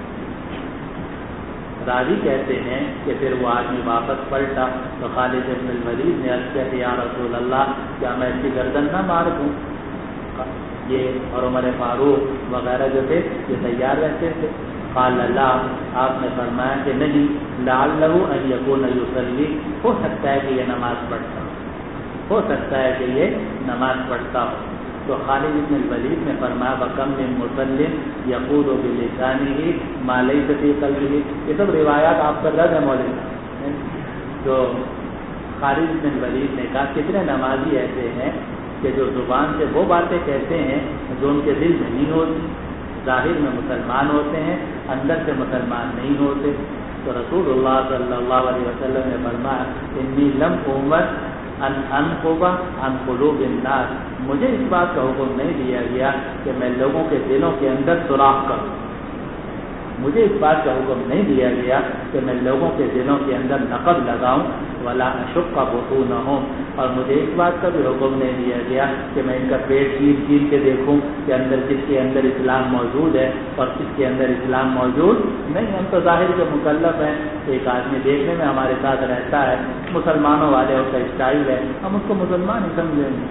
راوی کہتے ہیں کہ پھر وہ آدمی واپس پلٹا تو خالد بن الولید نے عرض کیا کہ یا رسول اللہ کیا میں اس کی گردن نہ مار دوں؟ یہ اور عمر فاروق وغیرہ جو تھے یہ تیار رہتے تھے. قال اللہ آپ نے فرمایا کہ نہیں لعلہ ان یکون یصلی، ہو سکتا ہے کہ یہ نماز پڑھتا ہو سکتا ہے کہ یہ نماز پڑھتا ہو. تو خالد بن الولید نے فرمایا وکم من مسلم یقول بلسانہ ما لیس فی قلبہ. یہ سب روایات آپ کا درج ہے مولانا. تو خالد بن الولید نے کہا کتنے نمازی ایسے ہیں کہ جو زبان سے وہ باتیں کہتے ہیں جو ان کے دل میں نہیں ہوتی. ظاہر میں مسلمان ہوتے ہیں اندر سے مسلمان نہیں ہوتے. تو رسول اللہ صلی اللہ علیہ وسلم نے فرمایا انی لم امر ان انقب عن قلوب الناس، مجھے اس بات کا حکم نہیں دیا گیا کہ میں لوگوں کے دلوں کے اندر سوراخ کروں. مجھے اس بات کا حکم نہیں دیا گیا کہ میں لوگوں کے دلوں کے اندر نقب لگاؤں ولا اشق بطونہم، اور مجھے اس بات کا بھی حکم نہیں دیا گیا کہ میں ان کا پیٹ چیر کے دیکھوں کہ اندر کس کے اندر اسلام موجود ہے اور کس کے اندر اسلام موجود نہیں. ہم تو ظاہر کے مکلف ہیں. ایک آدمی دیکھنے میں ہمارے ساتھ رہتا ہے مسلمانوں والے اس کا اسٹائل ہے ہم اس کو مسلمان ہی سمجھیں گے.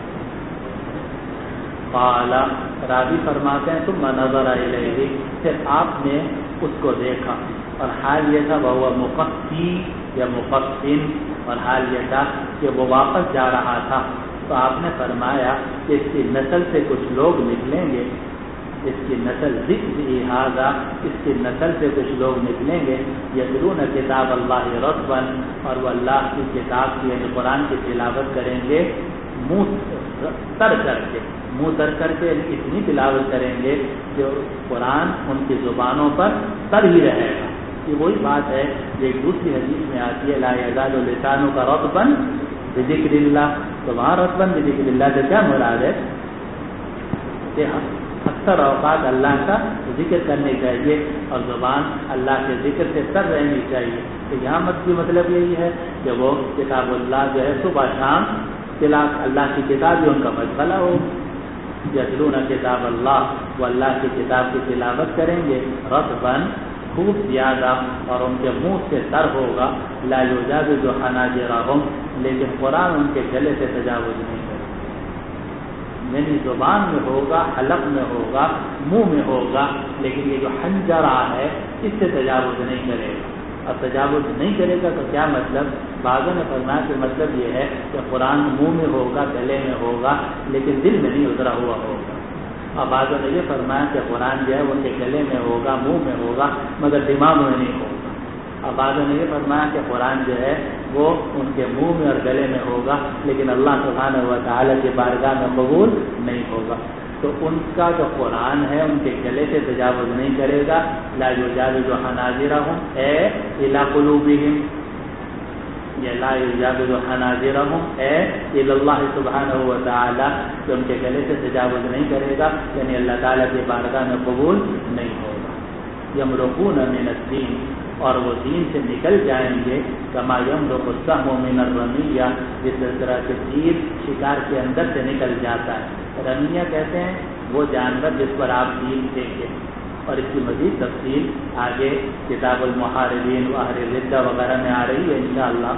قال راوی فرماتے ہیں ثم نظر الیہ، پھر آپ نے اس کو دیکھا اور حال یہ تھا وہ مقفی یا مقفن، اور حال یہ تھا کہ وہ واپس جا رہا تھا. تو آپ نے فرمایا کہ اس کی نسل سے کچھ لوگ نکلیں گے، اس کی نسل لہذا اس کی نسل سے کچھ لوگ نکلیں گے یتلون کتاب اللہ رتبا، اور وہ اللہ کی کتاب کی یعنی قرآن کی تلاوت کریں گے منہ تر کر کے اتنی تلاوت کریں گے جو قرآن ان کی زبانوں پر تر ہی رہے گا. یہ وہی بات ہے جو ایک دوسری حدیث میں آتی ہے لا یزال لسانک رطبا بذکر اللہ. تو وہاں رطبا بذکر اللہ سے کیا مراد ہے کہ اکثر اوقات اللہ کا ذکر کرنے چاہیے اور زبان اللہ کے ذکر سے تر رہنی چاہیے. تو یہاں مطلب یہی ہے کہ وہ کتاب اللہ جو ہے صبح شام اللہ کی کتاب جو ان کا مشغلہ ہو. یتلون کتاب اللہ، وہ اللہ کی کتاب کی تلاوت کریں گے رطباً خوب زیادہ اور ان کے منہ سے تر ہوگا. لا یجاوز حناجرہم، لیکن قرآن ان کے گلے سے تجاوز نہیں کرے گا. یعنی زبان میں ہوگا، حلق میں ہوگا، منہ میں ہوگا، لیکن یہ جو حنجرہ ہے اس سے تجاوز نہیں کرے گا. اور تجاوز نہیں کرے گا تو کیا مطلب؟ بعضوں نے فرمایا کہ مطلب یہ ہے کہ قرآن منہ میں ہوگا، گلے میں ہوگا، لیکن دل میں نہیں اترا ہوا ہوگا. اور بعضوں نے یہ فرمایا کہ قرآن جو ہے ان کے گلے میں ہوگا، منہ میں ہوگا، مگر دماغ میں نہیں ہوگا. اور بعضوں نے یہ فرمایا کہ قرآن جو ہے وہ ان کے منہ میں اور گلے میں ہوگا، لیکن اللہ سبحانہ و تعالیٰ کی بارگاہ میں قبول نہیں ہوگا. تو ان کا جو قرآن ہے ان کے گلے سے تجاوز نہیں کرے گا. لا یجاوز حناجرہم اے الی قلوبہم، یہ لا یجاوز حناجرہم اے الی اللہ سبحانہ و تعالی کہ ان کے گلے سے تجاوز نہیں کرے گا، یعنی اللہ تعالیٰ کی بارگاہ میں قبول نہیں ہوگا۔ یمرقون من الدین، اور وہ دین سے نکل جائیں گے، کما یمرق السهم من الرمیہ، جس طرح سے تیر شکار کے اندر سے نکل جاتا ہے۔ رمیہ کہتے ہیں وہ جانور جس پر آپ تیر پھینکیں، اور اس کی مزید تفصیل آگے کتاب المحاربین و اہل الردہ وغیرہ میں آ رہی ہے، انشاءاللہ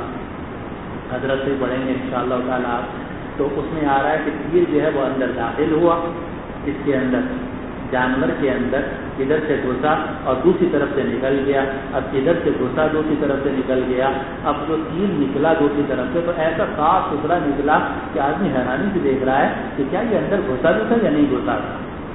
حضرت سے پڑھیں گے انشاءاللہ تعالیٰ۔ تو اس میں آ رہا ہے کہ تیر جو ہے وہ اندر داخل ہوا، اس کے اندر جانور کے اندر ادھر سے گھسا اور دوسری طرف سے نکل گیا، اب ادھر سے گھسا دوسری طرف سے نکل گیا، اب جو تیر نکلا دوسری طرف سے تو ایسا صاف ستھرا نکلا کہ آدمی حیرانی سے دیکھ رہا ہے کہ کیا یہ اندر گھسا بھی تھا یا نہیں گھسا تھا۔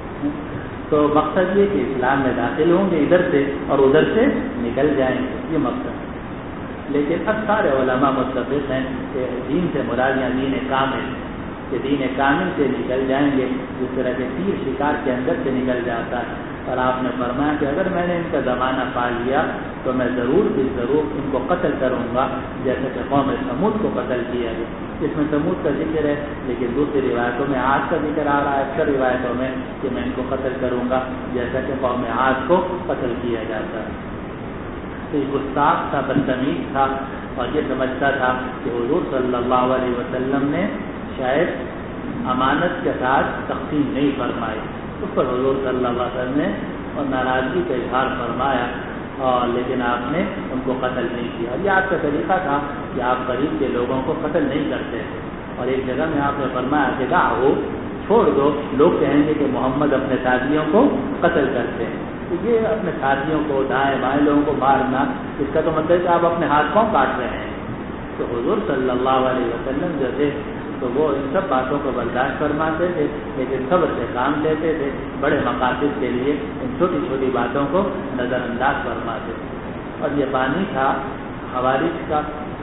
تو مقصد یہ کہ اسلام میں داخل ہوں گے ادھر سے اور ادھر سے نکل جائیں گے، یہ مقصد ہے۔ لیکن اکثر علماء متفق ہیں کہ دین سے مراد یا دین کامل، کہ دین کامل سے نکل جائیں گے، جس طرح کے تیر شکار کے اندر سے نکل جاتا ہے۔ اور آپ نے فرمایا کہ اگر میں نے ان کا زمانہ پا لیا تو میں ضرور ان کو قتل کروں گا، جیسے کہ قوم سمود کو قتل کیا گیا۔ اس میں سمود کا ذکر ہے، لیکن دوسری روایتوں میں عاد کا ذکر آ رہا ہے، اکثر روایتوں میں کہ میں ان کو قتل کروں گا جیسا کہ قوم عاد کو قتل کیا جاتا ہے۔ تو یہ گستاخ تھا، بدتمیز تھا، اور یہ سمجھتا تھا کہ حضور صلی اللہ علیہ وسلم نے شاید امانت کے ساتھ تقسیم نہیں فرمائی۔ اس پر حضور صلی اللہ علیہ وسلم نے اور ناراضگی کا اظہار فرمایا، اور لیکن آپ نے ان کو قتل نہیں کیا۔ یہ آپ کا طریقہ تھا کہ آپ قریب کے لوگوں کو قتل نہیں کرتے تھے، اور ایک جگہ میں آپ نے فرمایا کہ وہ چھوڑ دو، لوگ کہیں گے کہ محمد اپنے ساتھیوں کو قتل کرتے ہیں۔ تو یہ اپنے ساتھیوں کو دائیں بائیں لوگوں کو مارنا، اس کا تو مطلب ہے کہ آپ اپنے ہاتھ پاؤں کاٹ رہے ہیں۔ تو حضور صلی اللہ علیہ وسلم جو تھے تو وہ ان سب باتوں کو برداشت فرماتے تھے، لیکن صبر سے کام لیتے تھے، بڑے مقاصد کے لیے ان چھوٹی چھوٹی باتوں کو نظر انداز فرماتے تھے۔ اور یہ بانی تھا خوارج کا،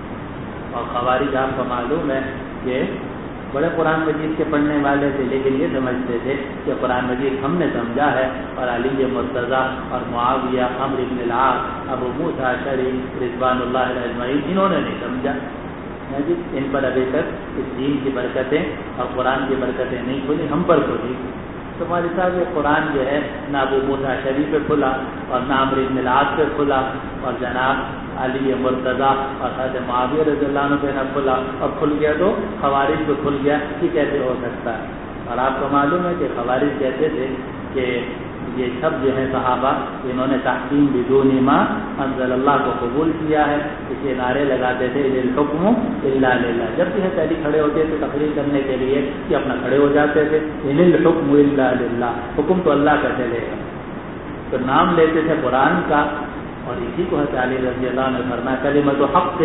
اور خوارج آپ کو معلوم ہے کہ بڑے قرآن مجید کے پڑھنے والے تھے، لیکن یہ سمجھتے تھے کہ قرآن مجید ہم نے سمجھا ہے، اور علی مرتضیٰ اور معاویہ، عمرو بن العاص، ابو موسیٰ اشعری رضوان اللہ علیہ اجمعین انہوں نے نہیں سمجھا جی، ان پر ابھی تک اس دین کی برکتیں اور قرآن کی برکتیں نہیں کھلی، ہم پر کھلی۔ تو ہمارے ساتھ یہ قرآن جو ہے نہ ابو موسیٰ اشعری پہ کھلا اور نہ عمرو بن العاص پہ کھلا، اور جناب علی مرتضیٰ اور حضرت معاویہ رضی اللہ عنہ پہ نہ کھلا، اور کھل گیا تو خوارج پہ کھل گیا، یہ کیسے ہو سکتا ہے؟ اور آپ کو معلوم ہے کہ خوارج کہتے تھے کہ یہ سب جو ہے صحابہ انہوں نے تحکیم بدون ما انزل اللہ کو قبول کیا ہے، اس لیے نعرے لگاتے تھے الحکم الا للہ۔ جب بھی پہلے کھڑے ہوتے تھے تقریر کرنے کے لیے کہ اپنا کھڑے ہو جاتے تھے، ان الحکم الا للہ، حکم تو اللہ کا چلے گا۔ تو نام لیتے تھے قرآن کا، اور اسی کو حضرت علی رضی اللہ عنہ نے فرمایا کلمۃ حق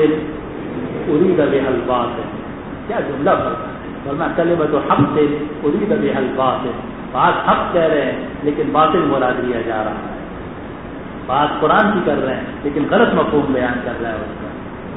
ارید بها الباطل، کیا جملہ فرمایا کلمۃ حق ارید بها الباطل، بات حق کہہ رہے ہیں لیکن باطل مراد لیا جا رہا ہے، بات قرآن کی کر رہے ہیں لیکن غلط مفہوم بیان کر رہا ہے اس کا۔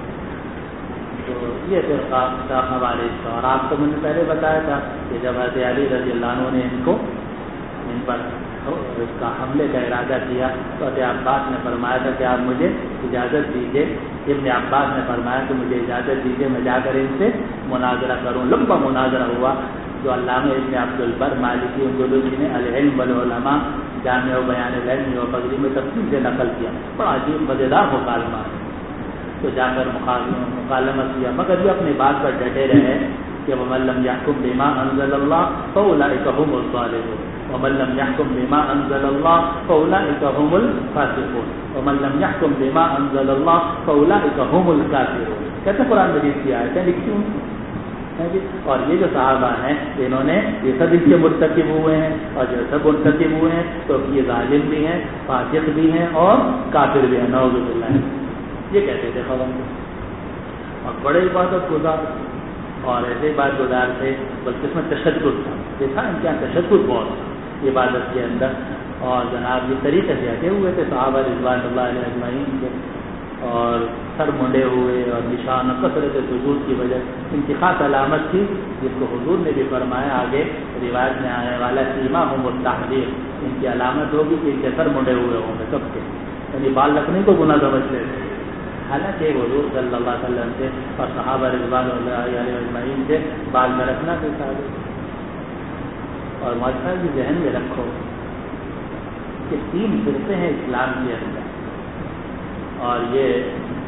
تو یہ فرقہ تھا خوارج کا، اور آپ کو میں نے پہلے بتایا تھا کہ جب حضرت علی رضی اللہ عنہ نے ان پر اس کا حملے کا ارادہ کیا تو حضرت عباس نے فرمایا تھا کہ آپ مجھے اجازت دیجیے، ابن عباس نے فرمایا کہ مجھے اجازت دیجیے میں جا کر ان سے مناظرہ کروں۔ لمبا مناظرہ ہوا جو علامہ ابن عبد البر مالکی اندلسی نے العلم والعلماء جامع و بیان العلم و فضل میں تفصیل سے نقل کیا، بڑا عجیب مزیدار مکالمہ ہے۔ تو جا کر مکالمہ کیا، مگر یہ اپنی بات پر ڈٹے رہے کہ وَمَن لَّمْ يَحْكُم بِمَا أَنزَلَ اللَّهُ فَأُولَٰئِكَ هُمُ الظَّالِمُونَ وَمَن لَّمْ يَحْكُم بِمَا أَنزَلَ اللَّهُ فَأُولَٰئِكَ هُمُ الْفَاسِقُونَ وَمَن لَّمْ يَحْكُم بِمَا أَنزَلَ اللَّهُ فَأُولَٰئِكَ هُمُ الْكَافِرُونَ۔ کہتے قرآن مجید کی آیتیں لکھی ہوئی ہیں، اور یہ جو صحابہ ہیں انہوں نے یہ سب اس کے مرتکب ہوئے ہیں، اور جو سب مرتکب ہوئے ہیں تو یہ ظالم بھی ہیں، فاسق بھی ہیں اور کافر بھی ہیں، نعوذ باللہ۔ یہ کہتے تھے خوارج، اور بڑے عبادت گزار اور ایسے بات گزار تھے، بلکہ اس میں تشدد تھا، دیکھا ان کے یہاں تشدد بہت تھا عبادت کے اندر، اور جناب یہ طریقے سے ہٹے ہوئے تھے صحابہ رضوان اللہ علیہ اجمعین کے، اور سر منڈے ہوئے اور نشان کثرت سجود کی وجہ ان کی خاص علامت تھی، جس کو حضور نے بھی فرمایا آگے روایت میں آنے والا سیماہم التحذیر، ان کی علامت ہوگی کہ ان کے سر منڈے ہوئے ہوں گے سب کے، یعنی بال رکھنے کو گناہ سمجھتے تھے، حالانکہ حضور صلی اللہ علیہ وسلم سے اور صحابہ رضوان اللہ علیہ اجمعین سے بال میں رکھنا بھی ثابت. اور مولوی بھی ذہن میں رکھو کہ 3 فرقے ہیں اسلام کے اندر، اور یہ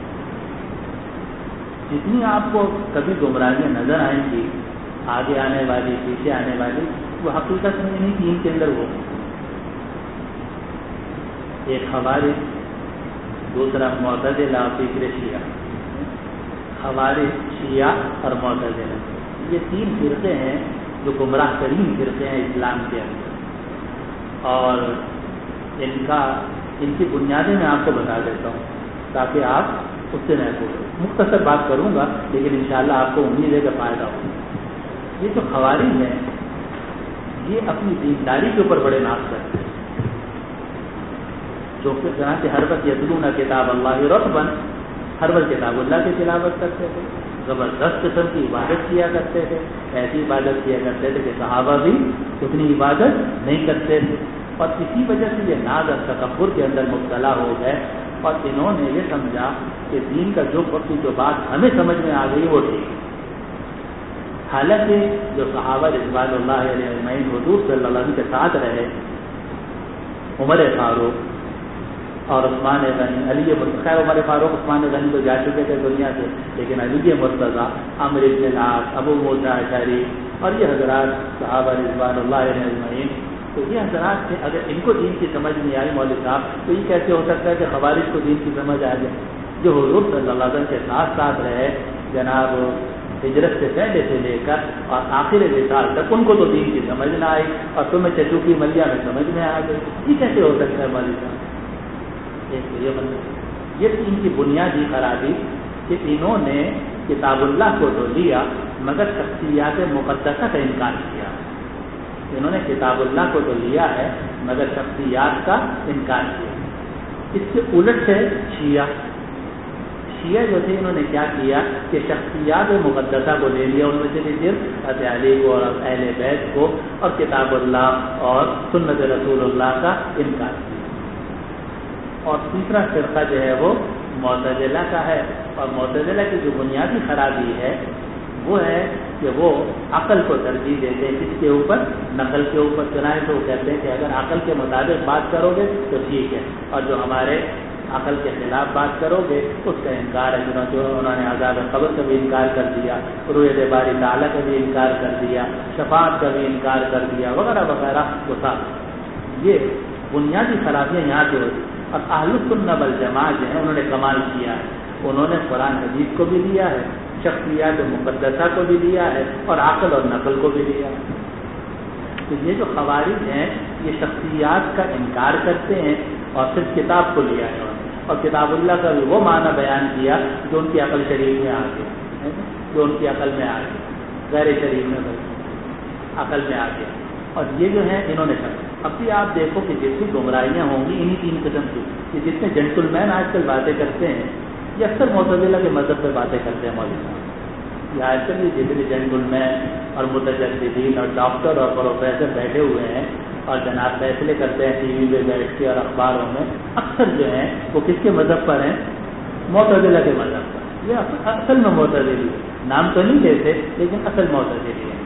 جتنی آپ کو کبھی گمراہیاں نظر آئیں گی آگے آنے والی پیچھے آنے والی، وہ حقیقت میں انہیں 3 کے اندر وہ ایک خوارج، دوسرا معتزلہ اور تیسرے شیعہ. خوارج، شیعہ اور معتزلہ، یہ 3 فرقے ہیں جو گمراہ ترین فرقے ہیں اسلام کے اندر. اور ان کی بنیادیں میں آپ کو بتا دیتا ہوں تاکہ آپ اس سے محفوظ ہو. مختصر بات کروں گا لیکن انشاءاللہ آپ کو امید ہے کہ فائدہ ہوگا. یہ جو خوارج ہیں یہ اپنی دینداری کے اوپر بڑے ناز کرتے ہیں، جو کہ طرح سے ہر وقت یتلون کتاب اللہ رطبا، ہر وقت کتاب اللہ کی تلاوت کرتے تھے، زبردست قسم کی عبادت کیا کرتے تھے، ایسی عبادت کیا کرتے تھے کہ صحابہ بھی اتنی عبادت نہیں کرتے تھے. اور اسی وجہ سے یہ ناز اور تکبر کے اندر مبتلا ہو گئے، اور انہوں نے یہ سمجھا کہ دین کا جو بات ہمیں سمجھ میں آ گئی وہ ٹھیک ہے. حالانکہ جو صحابہ رضوان اللہ علیہ اجمعین حضور صلی اللہ علیہ وسلم کے ساتھ رہے، عمر فاروق اور عثمان غنی، علی خیر عمر فاروق عثمان غنی تو جا چکے تھے دنیا سے، لیکن علی مرتضیٰ، عمرو بن العاص، ابو موسیٰ اشعری اور یہ حضرات صحابہ رضوان اللہ علیہ اجمعین، تو یہ حضرات تھے. اگر ان کو دین کی سمجھ نہیں آئی مولوی صاحب، تو یہ کیسے ہو سکتا ہے کہ خوارج کو دین کی سمجھ آ جائے؟ جو حضور صلی اللہ علیہ وسلم کے ساتھ رہے جناب ہجرت سے پہلے سے لے کر اور آخر وصال تک، ان کو تو دین کی سمجھ نہ آئی اور تمہیں چچو کی ملیا میں سمجھ میں آ گئی. یہ کیسے ہو سکتا ہے مولوی صاحب؟ یہ ان کی بنیادی خرابی کہ انہوں نے کتاب اللہ کو تو لیا مگر شخصیات مقدسہ کا انکار کیا. انہوں نے کتاب اللہ کو تو لیا ہے مگر شخصیات کا انکار کیا. اس سے الٹ ہے شیعہ جو تھے، انہوں نے کیا کیا کہ شخصیات مقدسہ کو لے لیا، ان میں سے بھی صرف حضرت علی کو اور اہل بیت کو اور کتاب اللہ اور سنت رسول اللہ کا انکار کیا. اور تیسرا فرقہ جو ہے وہ معتزلہ کا ہے، اور معتزلہ کی جو بنیادی خرابی ہے وہ ہے کہ وہ عقل کو ترجیح دیتے ہیں کس کے اوپر؟ نقل کے اوپر. چنانچہ وہ کہتے ہیں کہ اگر عقل کے مطابق بات کرو گے تو ٹھیک ہے، اور جو ہمارے عقل کے خلاف بات کرو گے اس کا انکار ہے. انہوں نے عذاب قبر کا بھی انکار کر دیا، رؤیت باری تعالیٰ کا بھی انکار کر دیا، شفاعت کا بھی انکار کر دیا، وغیرہ وغیرہ. تو یہ بنیادی خرابیاں یہاں سے ہوتی. اب اہل السنہ والجماعہ جو ہیں انہوں نے کمال کیا ہے، انہوں نے قرآن حدیث کو بھی لیا ہے، شخصیات مقدسہ کو بھی لیا ہے، اور عقل اور نقل کو بھی لیا ہے. تو یہ جو خوارج ہیں یہ شخصیات کا انکار کرتے ہیں اور صرف کتاب کو لیا ہے، اور کتاب اللہ کا بھی وہ معنی بیان کیا جو ان کی عقل شریف میں آ گیا، جو ان کی عقل میں آ گیا، غیر شریف میں عقل میں آ گیا. اور یہ جو ہے انہوں نے کہا. اب بھی آپ دیکھو کہ جتنی گمراہیاں ہوں گی انہی 3 قسم کی. کہ جتنے جینٹل مین آج کل باتیں کرتے ہیں یہ اکثر معتزلہ کے مذہب پہ باتیں کرتے ہیں مولوی صاحب. یہ آج کل یہ جتنے جینٹل مین اور متجددین اور ڈاکٹر اور پروفیسر بیٹھے ہوئے ہیں اور جناب فیصلے کرتے ہیں ٹی وی پہ بیٹھ کے اور اخباروں میں، اکثر جو ہیں وہ کس کے مذہب پر ہیں؟ معتزلہ کے مذہب پر. یہ اصل میں معتزلی نام تو نہیں لیتے لیکن اصل معتزلی ہے.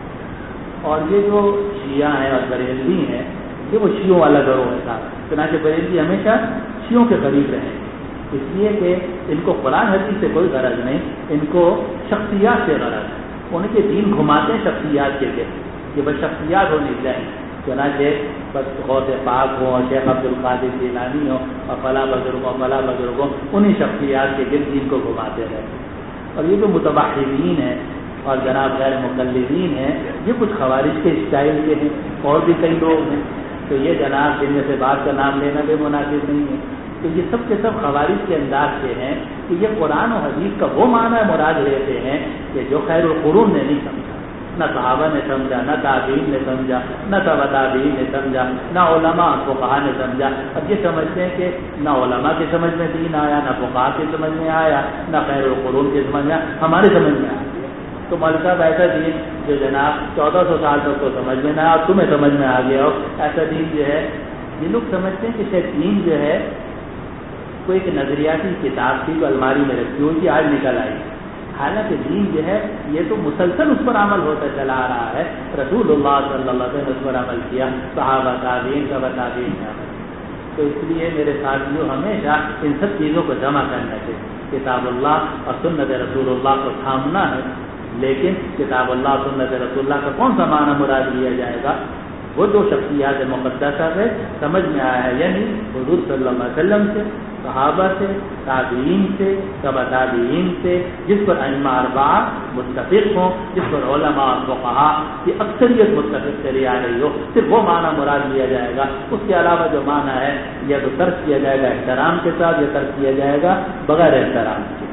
اور یہ جو شیعہ ہیں اور بریلوی ہیں یہ وہ شیعوں والا گروہ ہے صاحب. چنانچہ بریلوی ہمیشہ شیعوں کے قریب رہے، اس لیے کہ ان کو قرآن حدیث سے کوئی غرض نہیں، ان کو شخصیات سے غرض ہے. ان کے دین گھماتے ہیں شخصیات کے لیے، یہ بس شخصیات ہونی چاہیے. چنانچہ بس غوث پاک ہوں اور شیخ عبد القادر جیلانی ہو اور فلاں بزرگوں انہی شخصیات کے گرد دین کو گھماتے رہتے. اور یہ جو متباحرین ہیں اور جناب غیر مقلدین ہیں یہ کچھ خوارج کے اسٹائل کے ہیں، اور بھی کئی لوگ ہیں. تو یہ جناب جن میں سے بات کا نام لینا بھی مناسب نہیں ہے. تو یہ سب کے سب خوارج کے انداز سے ہیں کہ یہ قرآن و حدیث کا وہ معنی مراد لیتے ہیں کہ جو خیر القرون نے نہیں سمجھا، نہ صحابہ نے سمجھا، نہ تابعین نے سمجھا، نہ تبع تابعین نے سمجھا، نہ علماء فقہا نے سمجھا. اب یہ سمجھتے ہیں کہ نہ علماء کی سمجھ میں دین آیا، نہ فقہا کی سمجھ میں آیا، نہ خیر القرون کی سمجھ میں، ہمارے سمجھ میں آیا. تو مولوی صاحب ایسا دین جو جناب 1400 سال تک تو سمجھ میں نہ آیا اور تمہیں سمجھ میں آ گیا ہو، ایسا دین جو ہے یہ لوگ سمجھتے ہیں کہ شاید دین جو ہے کوئی ایک نظریاتی کتاب تھی جو الماری میں رکھی ہوئی تھی، آج نکل آئی. حالانکہ دین جو ہے یہ تو مسلسل اس پر عمل ہوتا چلا آ رہا ہے. رسول اللہ صلی اللہ علیہ وسلم نے اس پر عمل کیا، صحابہ تابعین کا تابعین کا. تو اس لیے میرے ساتھیوں ہمیشہ ان سب چیزوں کو جمع کرنا چاہیے. کتاب اللہ اور سنت رسول اللہ کو تھامنا ہے، لیکن کتاب اللہ سنت رسول اللہ کا کون سا معنی مراد لیا جائے گا؟ وہ جو شخصیات مقدسہ سے سمجھ میں آیا ہے، یعنی حضور صلی اللہ علیہ وسلم سے، صحابہ سے، تابعین سے، تبع تابعین سے، جس پر ائمہ اربعہ متفق ہوں، جس پر علماء اور فقہاء کی اکثریت متفق چلی آ رہی ہو، صرف وہ معنی مراد لیا جائے گا. اس کے علاوہ جو معنی ہے یا تو ترک کیا جائے گا احترام کے ساتھ، یا ترک کیا جائے گا بغیر احترام کے.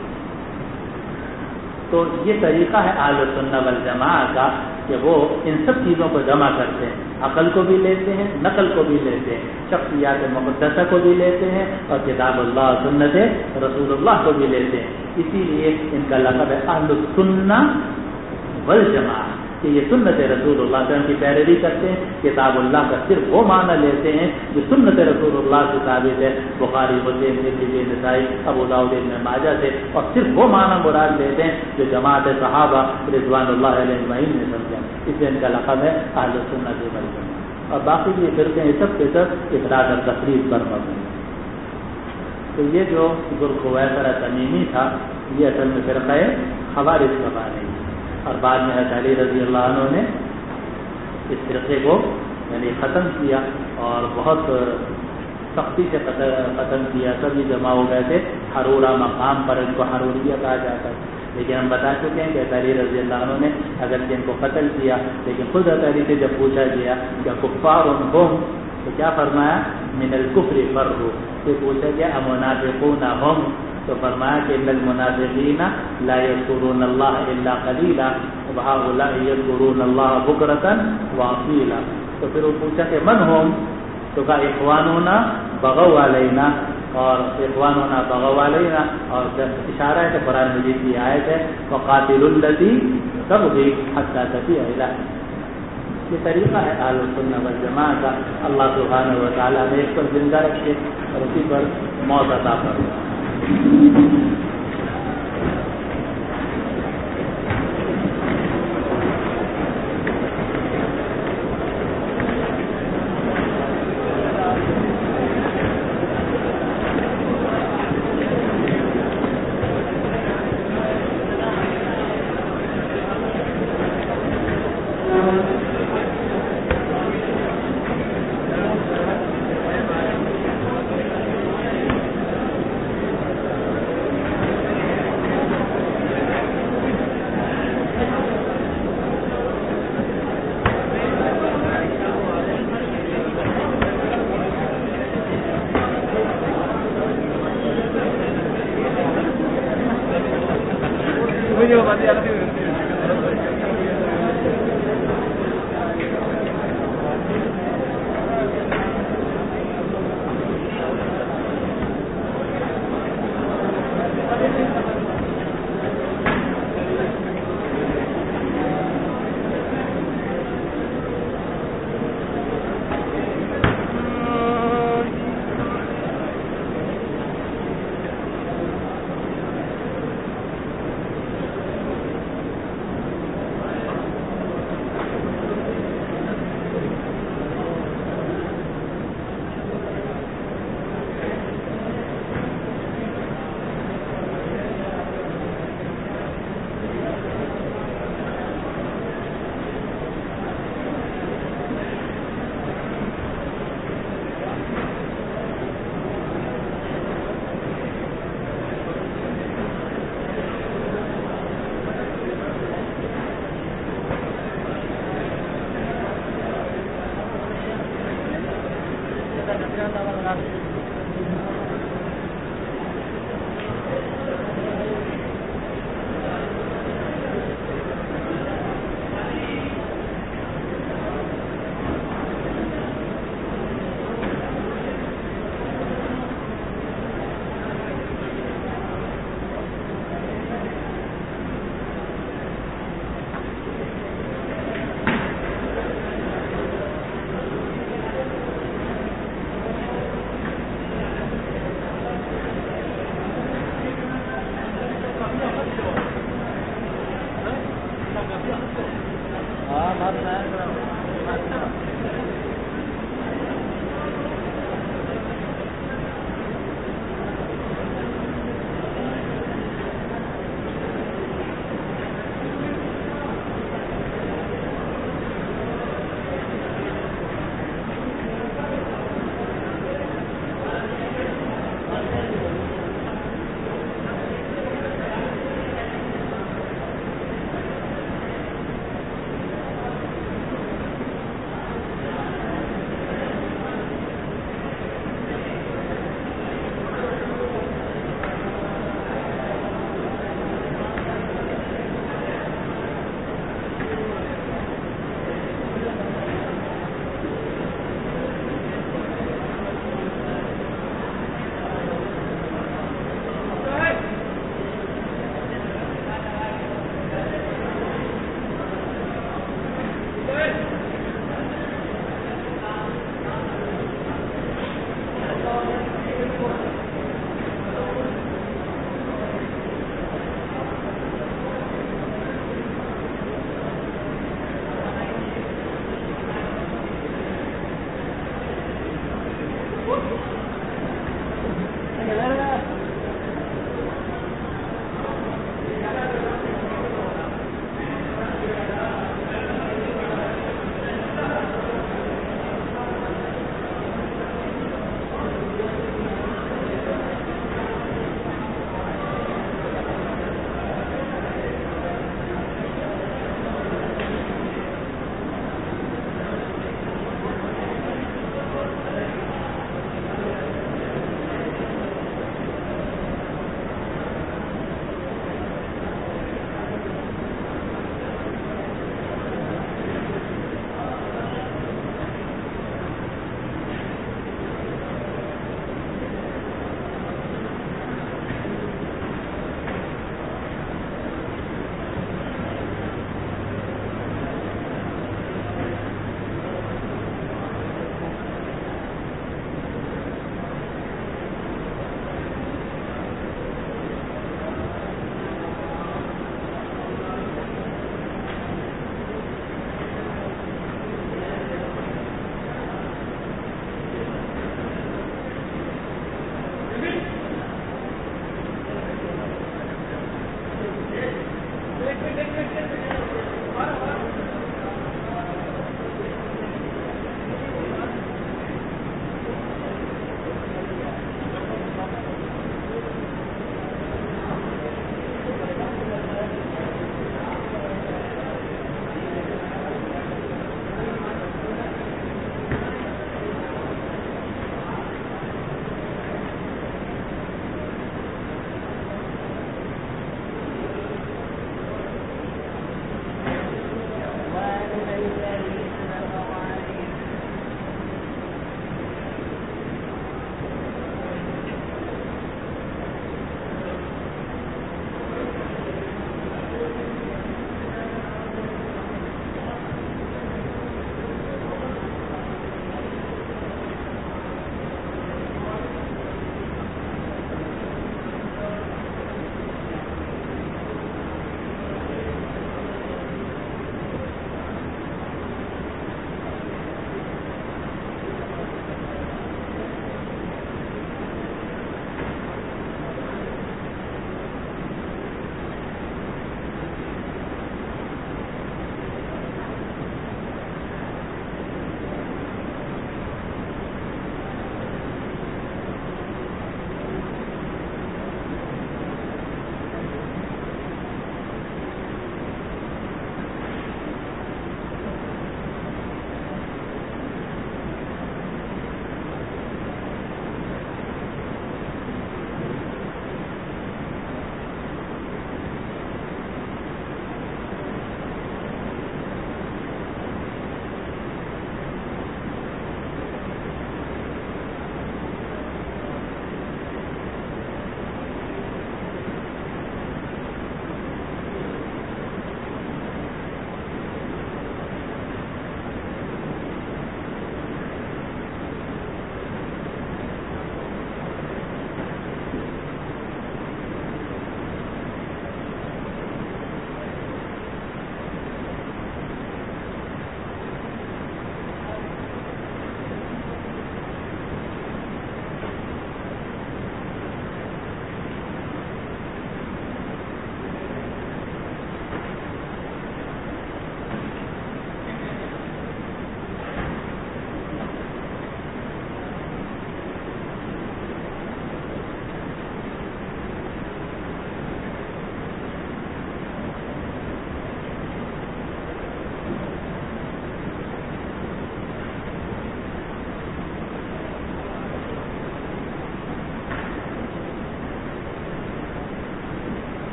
تو یہ طریقہ ہے اہل سنت والجماعہ کا کہ وہ ان سب چیزوں کو جمع کرتے ہیں، عقل کو بھی لیتے ہیں، نقل کو بھی لیتے ہیں، شخصیات مقدسہ کو بھی لیتے ہیں، اور کتاب اللہ اور سنت رسول اللہ کو بھی لیتے ہیں. اسی لیے ان کا لقب ہے اہل السنہ والجماعہ، کہ یہ سنت رسول اللہ صلی اللہ علیہ وسلم کی پیروی کرتے ہیں. کتاب اللہ کا صرف وہ معنی لیتے ہیں جو سنت رسول اللہ سے ثابت ہے، بخاری، مسلم، ترمذی، نسائی، ابو داؤد، ابن ماجہ سے، اور صرف وہ معنی مراد لیتے ہیں جو جماعت صحابہ رضوان اللہ علیہ اجمعین نے سمجھا. اس لیے ان کا لقب ہے اہل سنت والجماعہ. اور باقی یہ فرقے ہیں سب کے سب افراد اور تفریق پر مبنی. تو یہ جو ذوالخویصرہ تمیمی تھا، یہ اصل میں فرقہ خوارج کا بانی ہے. اور بعد میں حضرت علی رضی اللہ عنہ نے اس فرقے کو یعنی ختم کیا، اور بہت سختی سے ختم کیا. سبھی جمع ہو گئے تھے حرورہ مقام پر، ان کو حروریہ کہا جاتا ہے. لیکن ہم بتا چکے ہیں کہ حضرت علی رضی اللہ عنہ نے اگرچہ ان کو قتل کیا، لیکن خود حضرت علی سے جب پوچھا گیا کہ کفار ہم تو کیا فرمایا؟ من الکفر فروا. سے پوچھا گیا امنافقون ہم، تو فرمایا کہ ان المنافقین لا یذکرون اللہ الا قلیلا وهؤلاء یذکرون اللہ بکرۃ واصیلا. تو پھر وہ پوچھا کہ من ہم، تو کہا اخواننا بغوا علینا، اور اخواننا بغوا علینا، اور اشارہ ہے کہ قرآن مجید کی آیت ہے وقاتلوا التی تبغی حتی تفیء الی. یہ طریقہ ہے اہل سنت والجماعہ کا. اللہ سبحانہ و تعالیٰ نے اس پر زندہ رکھے اور اسی پر موت عطا فرمائے.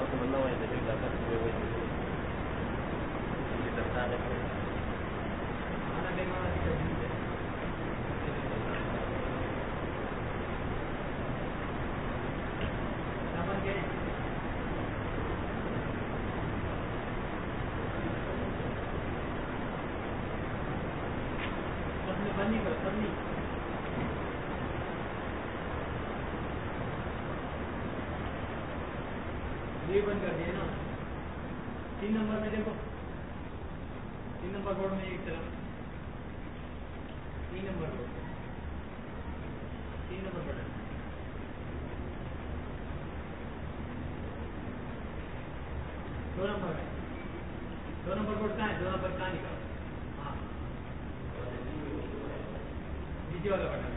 رسول الله ويدل كتب ويدل ترتاح أنا بما یہ بند کر دیا نا 3 نمبر میں دیکھو 3 نمبر بورڈ میں ایک طرف 3 number board 3 number button 2 number ہے 2 نمبر بورڈ کہاں ہے 2 نمبر کہاں نکالا ہاں نیچے والا بٹن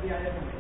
رعایت